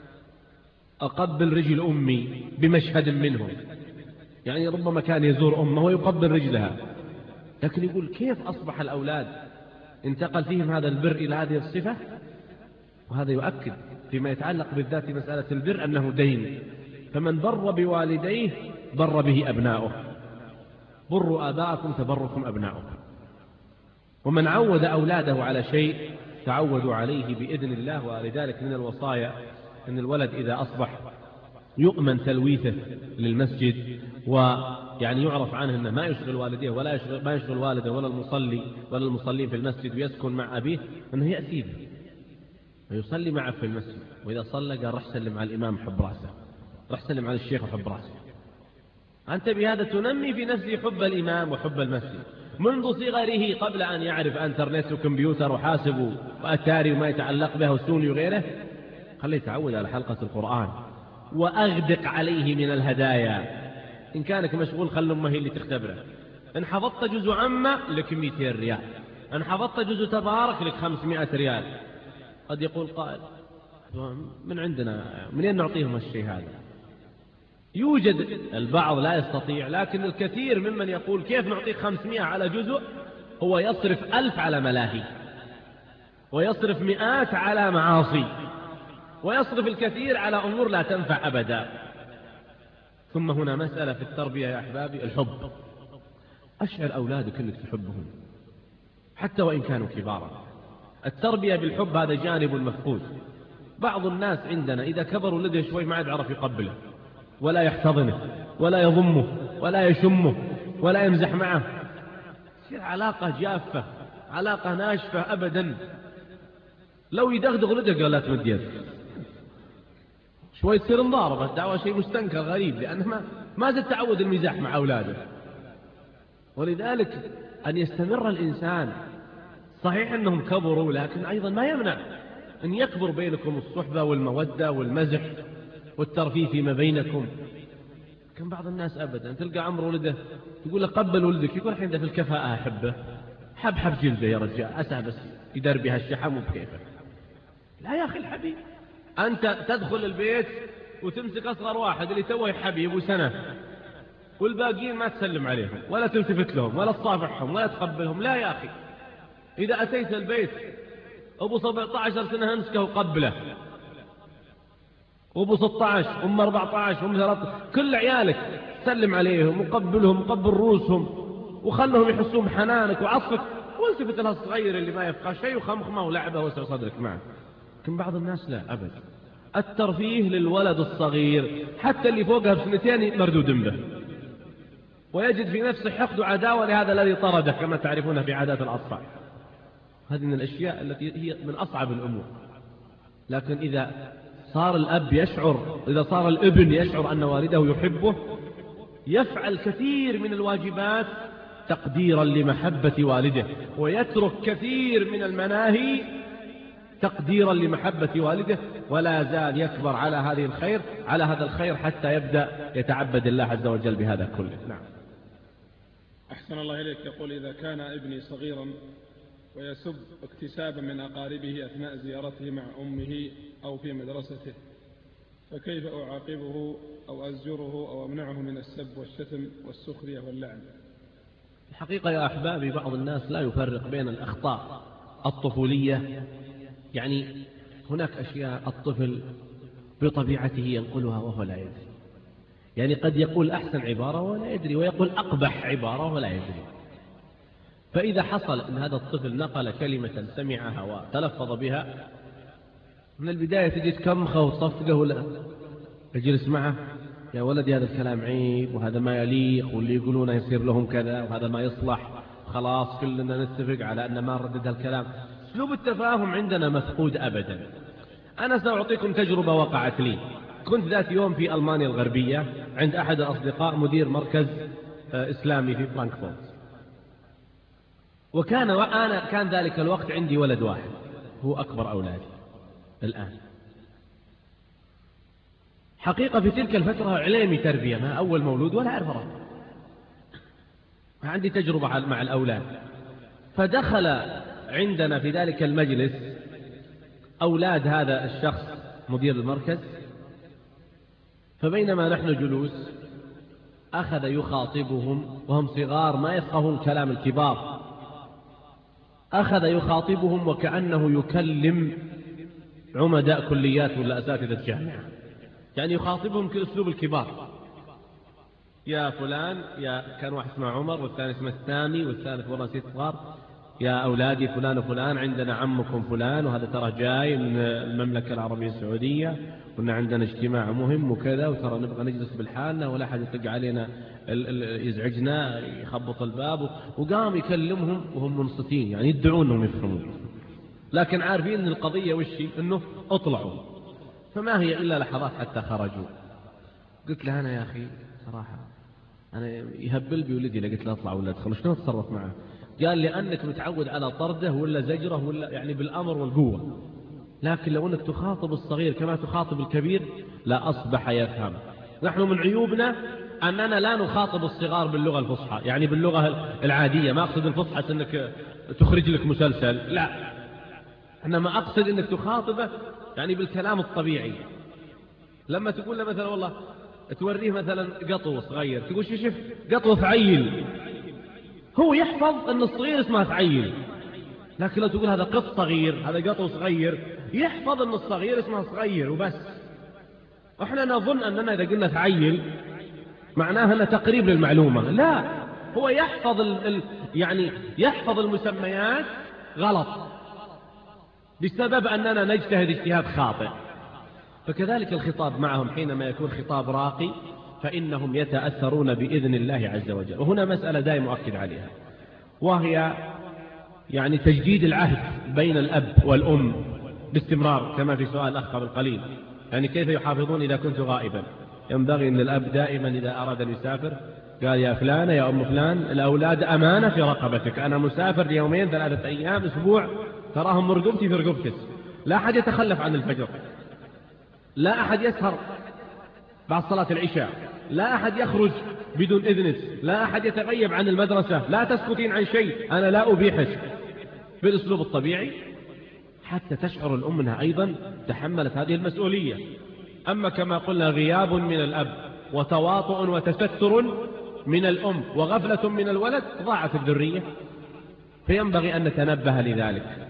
أقبل رجل أمي بمشهد منهم، يعني ربما كان يزور أمه ويقبل رجلها، لكن يقول كيف أصبح الأولاد انتقل فيهم هذا البر إلى هذه الصفة. وهذا يؤكد فيما يتعلق بالذات مسألة البر أنه دين، فمن بر بوالديه بر به أبناؤه، بروا آباءكم تبركم أبناؤكم. ومن عود أولاده على شيء تعودوا عليه بإذن الله. ولذلك من الوصايا أن الولد إذا أصبح يؤمن تلويثه للمسجد ويعني يعرف عنه أنه ما يشغل والديه ما يشغل والده ولا المصلين في المسجد ويسكن مع أبيه، أنه يأتي به ويصلي معه في المسجد، وإذا صلى قال رح سلم على الإمام حب رأسه، رح سلم على الشيخ وحب رأسه. أنت بهذا تنمي في نفسه حب الإمام وحب المسجد منذ صغره، قبل أن يعرف أنترنت وكمبيوتر وحاسب وأتاري وما يتعلق به وسوني وغيره. خليه يتعود على حلقة القرآن وأغدق عليه من الهدايا. إن كانك مشغول خل أمه هي اللي تختبره. إن حفظت جزء عامة لك 200 ريال، إن حفظت جزء تبارك لك 500 ريال. قد يقول قائل من عندنا منين نعطيهم الشيء هذا؟ يوجد البعض لا يستطيع، لكن الكثير ممن يقول كيف نعطيك 500 على جزء، هو يصرف 1000 على ملاهي ويصرف 100 على معاصي ويصرف الكثير على أمور لا تنفع أبدا. ثم هنا مسألة في التربية يا أحبابي، الحب. أشعر أولادك أنك تحبهم حتى وإن كانوا كبارا. التربية بالحب هذا جانب مفقود. بعض الناس عندنا إذا كبروا ولده شوي ما عاد عرف يقبله ولا يحتضنه ولا يضمه ولا يشمه ولا يمزح معه، تصير علاقة جافة، علاقة ناشفة أبدا. لو يدغدغ ولده قال لا تمد يدك، شوي تصير مضاربة، الدعوة شيء مستنكر غريب، لأنه ما زال تعود المزاح مع أولاده. ولذلك أن يستمر الإنسان، صحيح أنهم كبروا لكن أيضا ما يمنع أن يكبر بينكم الصحبة والمودة والمزح والترفيه فيما بينكم. كان بعض الناس أبدا تلقى عمر ولده يقول له قبل ولدك، يقول الحين ده في الكفاءة أحبه، حب جلده يا رجال، أسعى بس يدار بها الشحم وبكيفه. لا يا أخي الحبيب، أنت تدخل البيت وتمسك أصغر واحد اللي توه حبيب وسنة والباقيين ما تسلم عليهم ولا تلتفت لهم ولا تصافحهم ولا تقبلهم. لا يا أخي، إذا أتيت البيت أبو 17 سنة امسكه وقبله، وأبو 16 أم 14 أم 13 كل عيالك سلم عليهم وقبلهم وقبل رؤوسهم وخلهم يحسون بحنانك وعطفك، والتفت لها الصغير اللي ما يفقه شيء وخمخمه ولعبه وسع صدرك معه. لكن بعض الناس لا أبدا، الترفيه للولد الصغير حتى اللي فوقها بسنتين مردود به، ويجد في نفسه حقد وعداوة لهذا الذي طرده كما تعرفون في عادات الأطفال. هذه من الأشياء التي هي من أصعب الأمور. لكن إذا صار الأب يشعر، إذا صار الابن يشعر أن والده يحبه، يفعل كثير من الواجبات تقديرا لمحبة والده، ويترك كثير من المناهي تقديرا لمحبة والده، ولا زال يكبر على هذا الخير حتى يبدأ يتعبد الله عز وجل بهذا كله. نعم. أحسن الله إليك. يقول: إذا كان ابني صغيرا ويسب اكتسابا من أقاربه أثناء زيارته مع أمه أو في مدرسته، فكيف أعاقبه أو أزجره أو أمنعه من السب والشتم والسخرية واللعن؟ الحقيقة يا أحبابي، بعض الناس لا يفرق بين الأخطاء الطفولية، يعني هناك أشياء الطفل بطبيعته ينقلها وهو لا يدري، يعني قد يقول أحسن عبارة ولا يدري، ويقول أقبح عبارة ولا يدري. فإذا حصل أن هذا الطفل نقل كلمة سمعها وتلفظ بها، من البداية تجد كمخه وتصفقه ولا اجلس معه: يا ولدي هذا الكلام عيب وهذا ما يليق، واللي يقولونه يصير لهم كذا وهذا ما يصلح، خلاص كلنا نتفق على أن ما نردد هالكلام. اسلوب التفاهم عندنا مفقود أبدا. أنا سأعطيكم تجربة وقعت لي. كنت ذات يوم في ألمانيا الغربية عند أحد الأصدقاء مدير مركز إسلامي في فرانكفورت، كان ذلك الوقت عندي ولد واحد هو أكبر أولادي الآن. حقيقة في تلك الفترة عليمي تربية، ما أول مولود ولا أعرف رب، عندي تجربة مع الأولاد. فدخل عندنا في ذلك المجلس أولاد هذا الشخص مدير المركز، فبينما نحن جلوس أخذ يخاطبهم وهم صغار ما يفقهون كلام الكبار، أخذ يخاطبهم وكأنه يكلم عمداء كليات ولا أساتذة جامعة، يعني يخاطبهم كأسلوب الكبار: يا فلان، كان واحد اسمه عمر والثاني اسمه السامي والثالث والله نسيت صغار، يا أولادي فلان وفلان، عندنا عمكم فلان وهذا ترى جاي من المملكة العربية السعودية، كنا عندنا اجتماع مهم وكذا، وترى نبغى نجلس بالحالنا ولا أحد يطق علينا يزعجنا يخبط الباب. وقام يكلمهم وهم منصتين، يعني يدعون أنهم يفهمون، لكن عارفين أن القضية وشي أنه اطلعوا. فما هي إلا لحظات حتى خرجوا. قلت له: أنا يا أخي صراحة أنا يهبل بولدي، قلت له اطلع ولا ادخل، شلون اتصرف معه؟ قال: لأنك متعود على طرده ولا زجره ولا يعني بالأمر والقوة، لكن لو أنك تخاطب الصغير كما تخاطب الكبير لا أصبح يفهم. نحن من عيوبنا أننا لا نخاطب الصغار باللغة الفصحى، يعني باللغة العادية، ما أقصد الفصحى أنك تخرج لك مسلسل، لا، إنما أقصد أنك تخاطبه يعني بالكلام الطبيعي. لما تقول له مثلا والله توريه مثلا قطو صغير، تقول: شوف قطو ثعيل، هو يحفظ أن الصغير اسمه ثعيل. لكن لو تقول هذا قط صغير، هذا قطو صغير، يحفظ أن الصغير اسمه صغير وبس. وإحنا نظن أننا إذا قلنا ثعيل معناها أنه تقريب للمعلومة، لا، هو يحفظ يعني يحفظ المسميات غلط بسبب أننا نجتهد اجتهاد خاطئ. فكذلك الخطاب معهم حينما يكون خطاب راقي فإنهم يتأثرون بإذن الله عز وجل. وهنا مسألة دائما أؤكد عليها، وهي يعني تجديد العهد بين الأب والأم باستمرار، كما في سؤال الأخ قبل قليل، يعني كيف يحافظون إذا كنت غائبا. ينبغي أن الأب دائما إذا أراد أن يسافر قال: يا فلان يا أم فلان، الأولاد أمانة في رقبتك، أنا مسافر ليومين 3 أيام أسبوع، تراهم مرقبتي في رقبتك، لا أحد يتخلف عن الفجر، لا أحد يسهر بعد صلاة العشاء، لا أحد يخرج بدون إذنك، لا أحد يتغيب عن المدرسة، لا تسكتين عن شيء، أنا لا أبيحك، بالأسلوب الطبيعي حتى تشعر الأم أنها أيضا تحملت هذه المسؤولية. أما كما قلنا غياب من الأب وتواطؤ وتستر، من الأم وغفلة من الولد ضاعت الذرية، فينبغي أن نتنبه لذلك.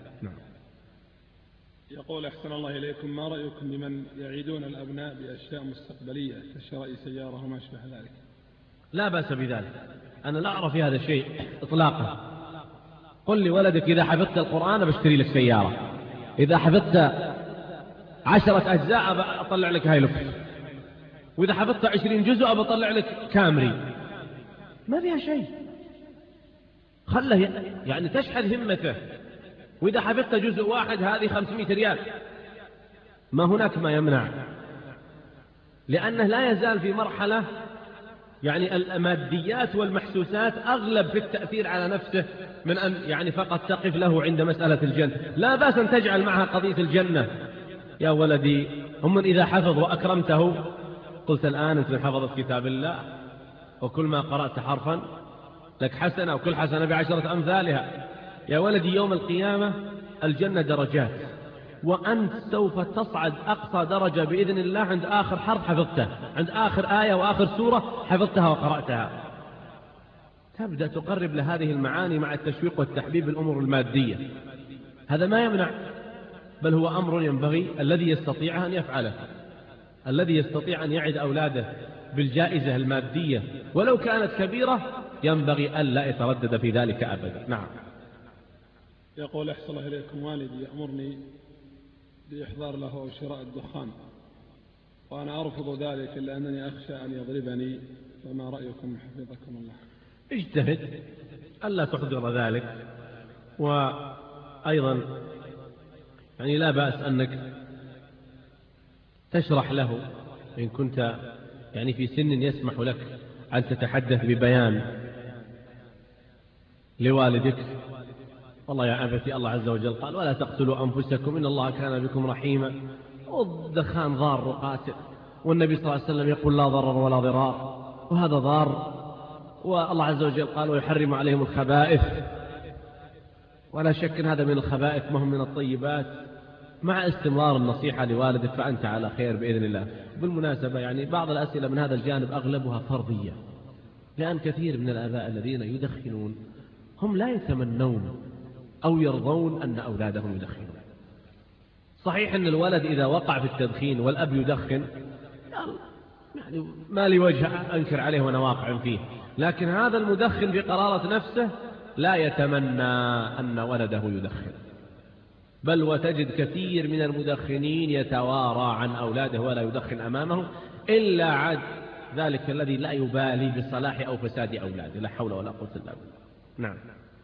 يقول أحسن الله إليكم، ما رأيكم بمن يعيدون الأبناء بأشياء مستقبلية كشراء سيارة وما أشبه ذلك؟ لا بأس بذلك، أنا لا أعرف في هذا الشيء إطلاقا. قل لولدك إذا حفظت القرآن بشتري لك سيارة، إذا حفظت 10 أجزاء أطلع لك هايلوكس، وإذا حفظت 20 جزء بطلع لك كامري. ما فيها شيء، خله يعني تشحذ همته. وإذا حفظت جزء واحد هذه 500 ريال، ما هناك ما يمنع، لأنه لا يزال في مرحلة يعني الماديات والمحسوسات أغلب في التأثير على نفسه من أن يعني فقط تقف له عند مسألة الجنة. لا بأس أن تجعل معها قضية الجنة. يا ولدي هم إذا حفظ وأكرمته قلت الآن أنت حفظت كتاب الله وكل ما قرأت حرفا لك حسنة، وكل حسنة ب10 أمثالها. يا ولدي يوم القيامة الجنة درجات، وأنت سوف تصعد أقصى درجة بإذن الله عند آخر حرف حفظته، عند آخر آية وآخر سورة حفظتها وقرأتها. تبدأ تقرب لهذه المعاني مع التشويق والتحبيب الأمور المادية. هذا ما يمنع، بل هو أمر ينبغي الذي يستطيع أن يفعله، الذي يستطيع أن يعد أولاده بالجائزة المادية ولو كانت كبيرة ينبغي أن لا يتردد في ذلك أبدا. نعم. يقول أحسن الله إليكم، والدي يأمرني بإحضار له أو شراء الدخان، وأنا أرفض ذلك إلا أنني أخشى أن يضربني، فما رأيكم حفظكم الله؟ اجتهد ألا تحضر ذلك، وأيضا يعني لا بأس أنك تشرح له إن كنت يعني في سن يسمح لك أن تتحدث ببيان لوالدك. والله يا أبتي الله عز وجل قال ولا تقتلوا أنفسكم إن الله كان بكم رحيما، والدخان ضار وقاتل، والنبي صلى الله عليه وسلم يقول لا ضرر ولا ضرار، وهذا ضار، والله عز وجل قال ويحرم عليهم الخبائث، ولا شك أن هذا من الخبائث ما هم من الطيبات. مع استمرار النصيحة لوالدك فأنت على خير بإذن الله. بالمناسبة يعني بعض الأسئلة من هذا الجانب أغلبها فرضية، لأن كثير من الآباء الذين يدخنون هم لا يتمنون أو يرضون أن أولادهم يدخنون. صحيح أن الولد إذا وقع في التدخين والأب يدخن يعني ما لي وجه أنكر عليه وأنا واقع فيه، لكن هذا المدخن بقرارة نفسه لا يتمنى أن ولده يدخن، بل وتجد كثير من المدخنين يتوارى عن أولاده ولا يدخن أمامهم إلا عد ذلك الذي لا يبالي بصلاح أو فساد أولاده. لا حول ولا قوة إلا بالله. نعم.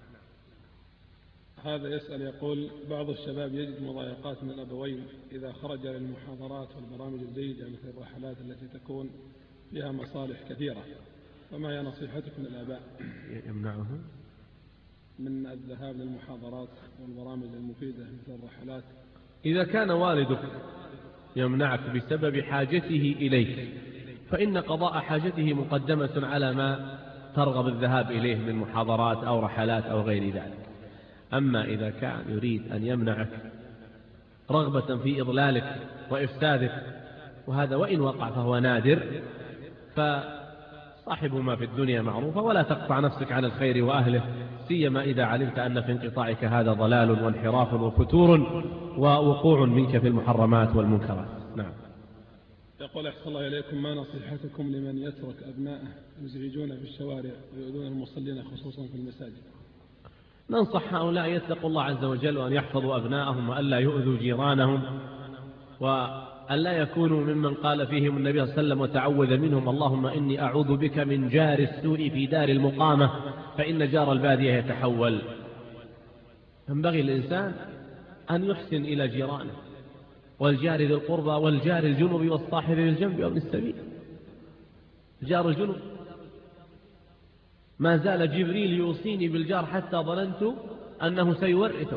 هذا يسأل يقول بعض الشباب يجد مضايقات من الأبوين إذا خرج للمحاضرات والبرامج الجيدة مثل الرحلات التي تكون فيها مصالح كثيرة، فما هي نصيحتكم للآباء يمنعهم من الذهاب للمحاضرات والبرامج المفيدة مثل الرحلات؟ إذا كان والدك يمنعك بسبب حاجته إليك فإن قضاء حاجته مقدمة على ما ترغب الذهاب إليه من محاضرات أو رحلات أو غير ذلك. أما إذا كان يريد أن يمنعك رغبة في إضلالك وإفسادك، وهذا وإن وقع فهو نادر، فصاحب ما في الدنيا معروفة، ولا تقطع نفسك عن الخير وأهله، سيما إذا علمت أن في انقطاعك هذا ضلال وانحراف وفتور ووقوع منك في المحرمات والمنكرات. نعم. يقول أحسن الله إليكم، ما نصيحتكم لمن يترك أبنائه يزعجون في الشوارع ويؤذون المصلين خصوصا في المساجد؟ ننصح هؤلاء يتقوا الله عز وجل وأن يحفظوا أبنائهم وألا يؤذوا جيرانهم، وألا يكونوا ممن قال فيهم النبي صلى الله عليه وسلم وتعوذ منهم اللهم إني أعوذ بك من جار السوء في دار المقامة فإن جار البادية يتحول. ينبغي الإنسان أن يحسن إلى جيرانه، والجار ذي القربى والجار الجنب والصاحب بالجنب وابن السبيل. جار الجنب ما زال جبريل يوصيني بالجار حتى ظننت أنه سيورثه.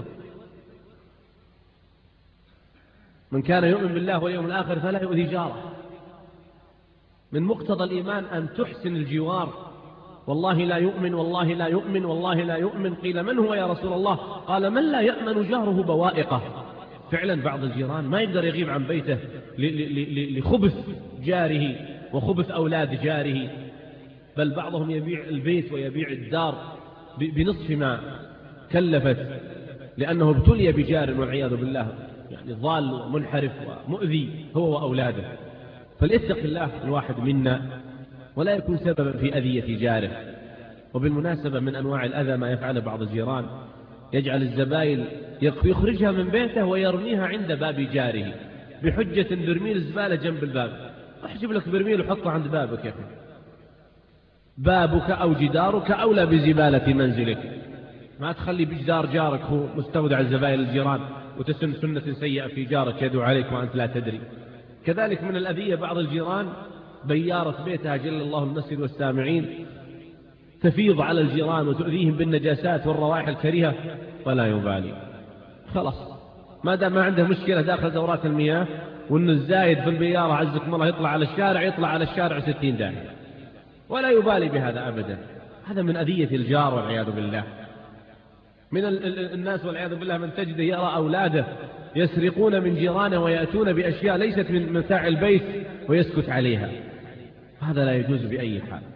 من كان يؤمن بالله واليوم الآخر فلا يؤذي جاره. من مقتضى الإيمان أن تحسن الجوار. والله لا يؤمن والله لا يؤمن والله لا يؤمن. قيل من هو يا رسول الله؟ قال من لا يأمن جاره بوائقه. فعلا بعض الجيران ما يقدر يغيب عن بيته لخبث جاره وخبث أولاد جاره، بل بعضهم يبيع البيت ويبيع الدار بنصف ما كلفت، لأنه ابتلي بجار والعياذ بالله، يعني ضال ومنحرف ومؤذي هو وأولاده. فليتق الله الواحد منا ولا يكون سببا في أذية جاره. وبالمناسبة من أنواع الأذى ما يفعله بعض الجيران، يجعل الزبائن يخرجها من بيته ويرميها عند باب جاره بحجة برميل الزبالة جنب الباب. احجب لك برميل وحطه عند بابك يا أخي، بابك أو جدارك أولى بزبالة منزلك. ما تخلي بجدار جارك هو مستودع الزبائن الجيران وتسن سنة سيئة في جارك يدعو عليك وأنت لا تدري. كذلك من الأذية بعض الجيران بيارة بيتها جل الله المسجد والسامعين تفيض على الجيران وتؤذيهم بالنجاسات والروائح الكريهة ولا يبالي. خلاص ما دام ما عنده مشكلة داخل دورات المياه وأن الزايد في البيارة عزكم الله يطلع على الشارع 60 داهية ولا يبالي بهذا أبدا. هذا من أذية الجار والعياذ بالله. من الناس والعياذ بالله من تجد يرى أولاده يسرقون من جيرانه ويأتون بأشياء ليست من متاع البيت ويسكت عليها. هذا لا يجوز بأي حال.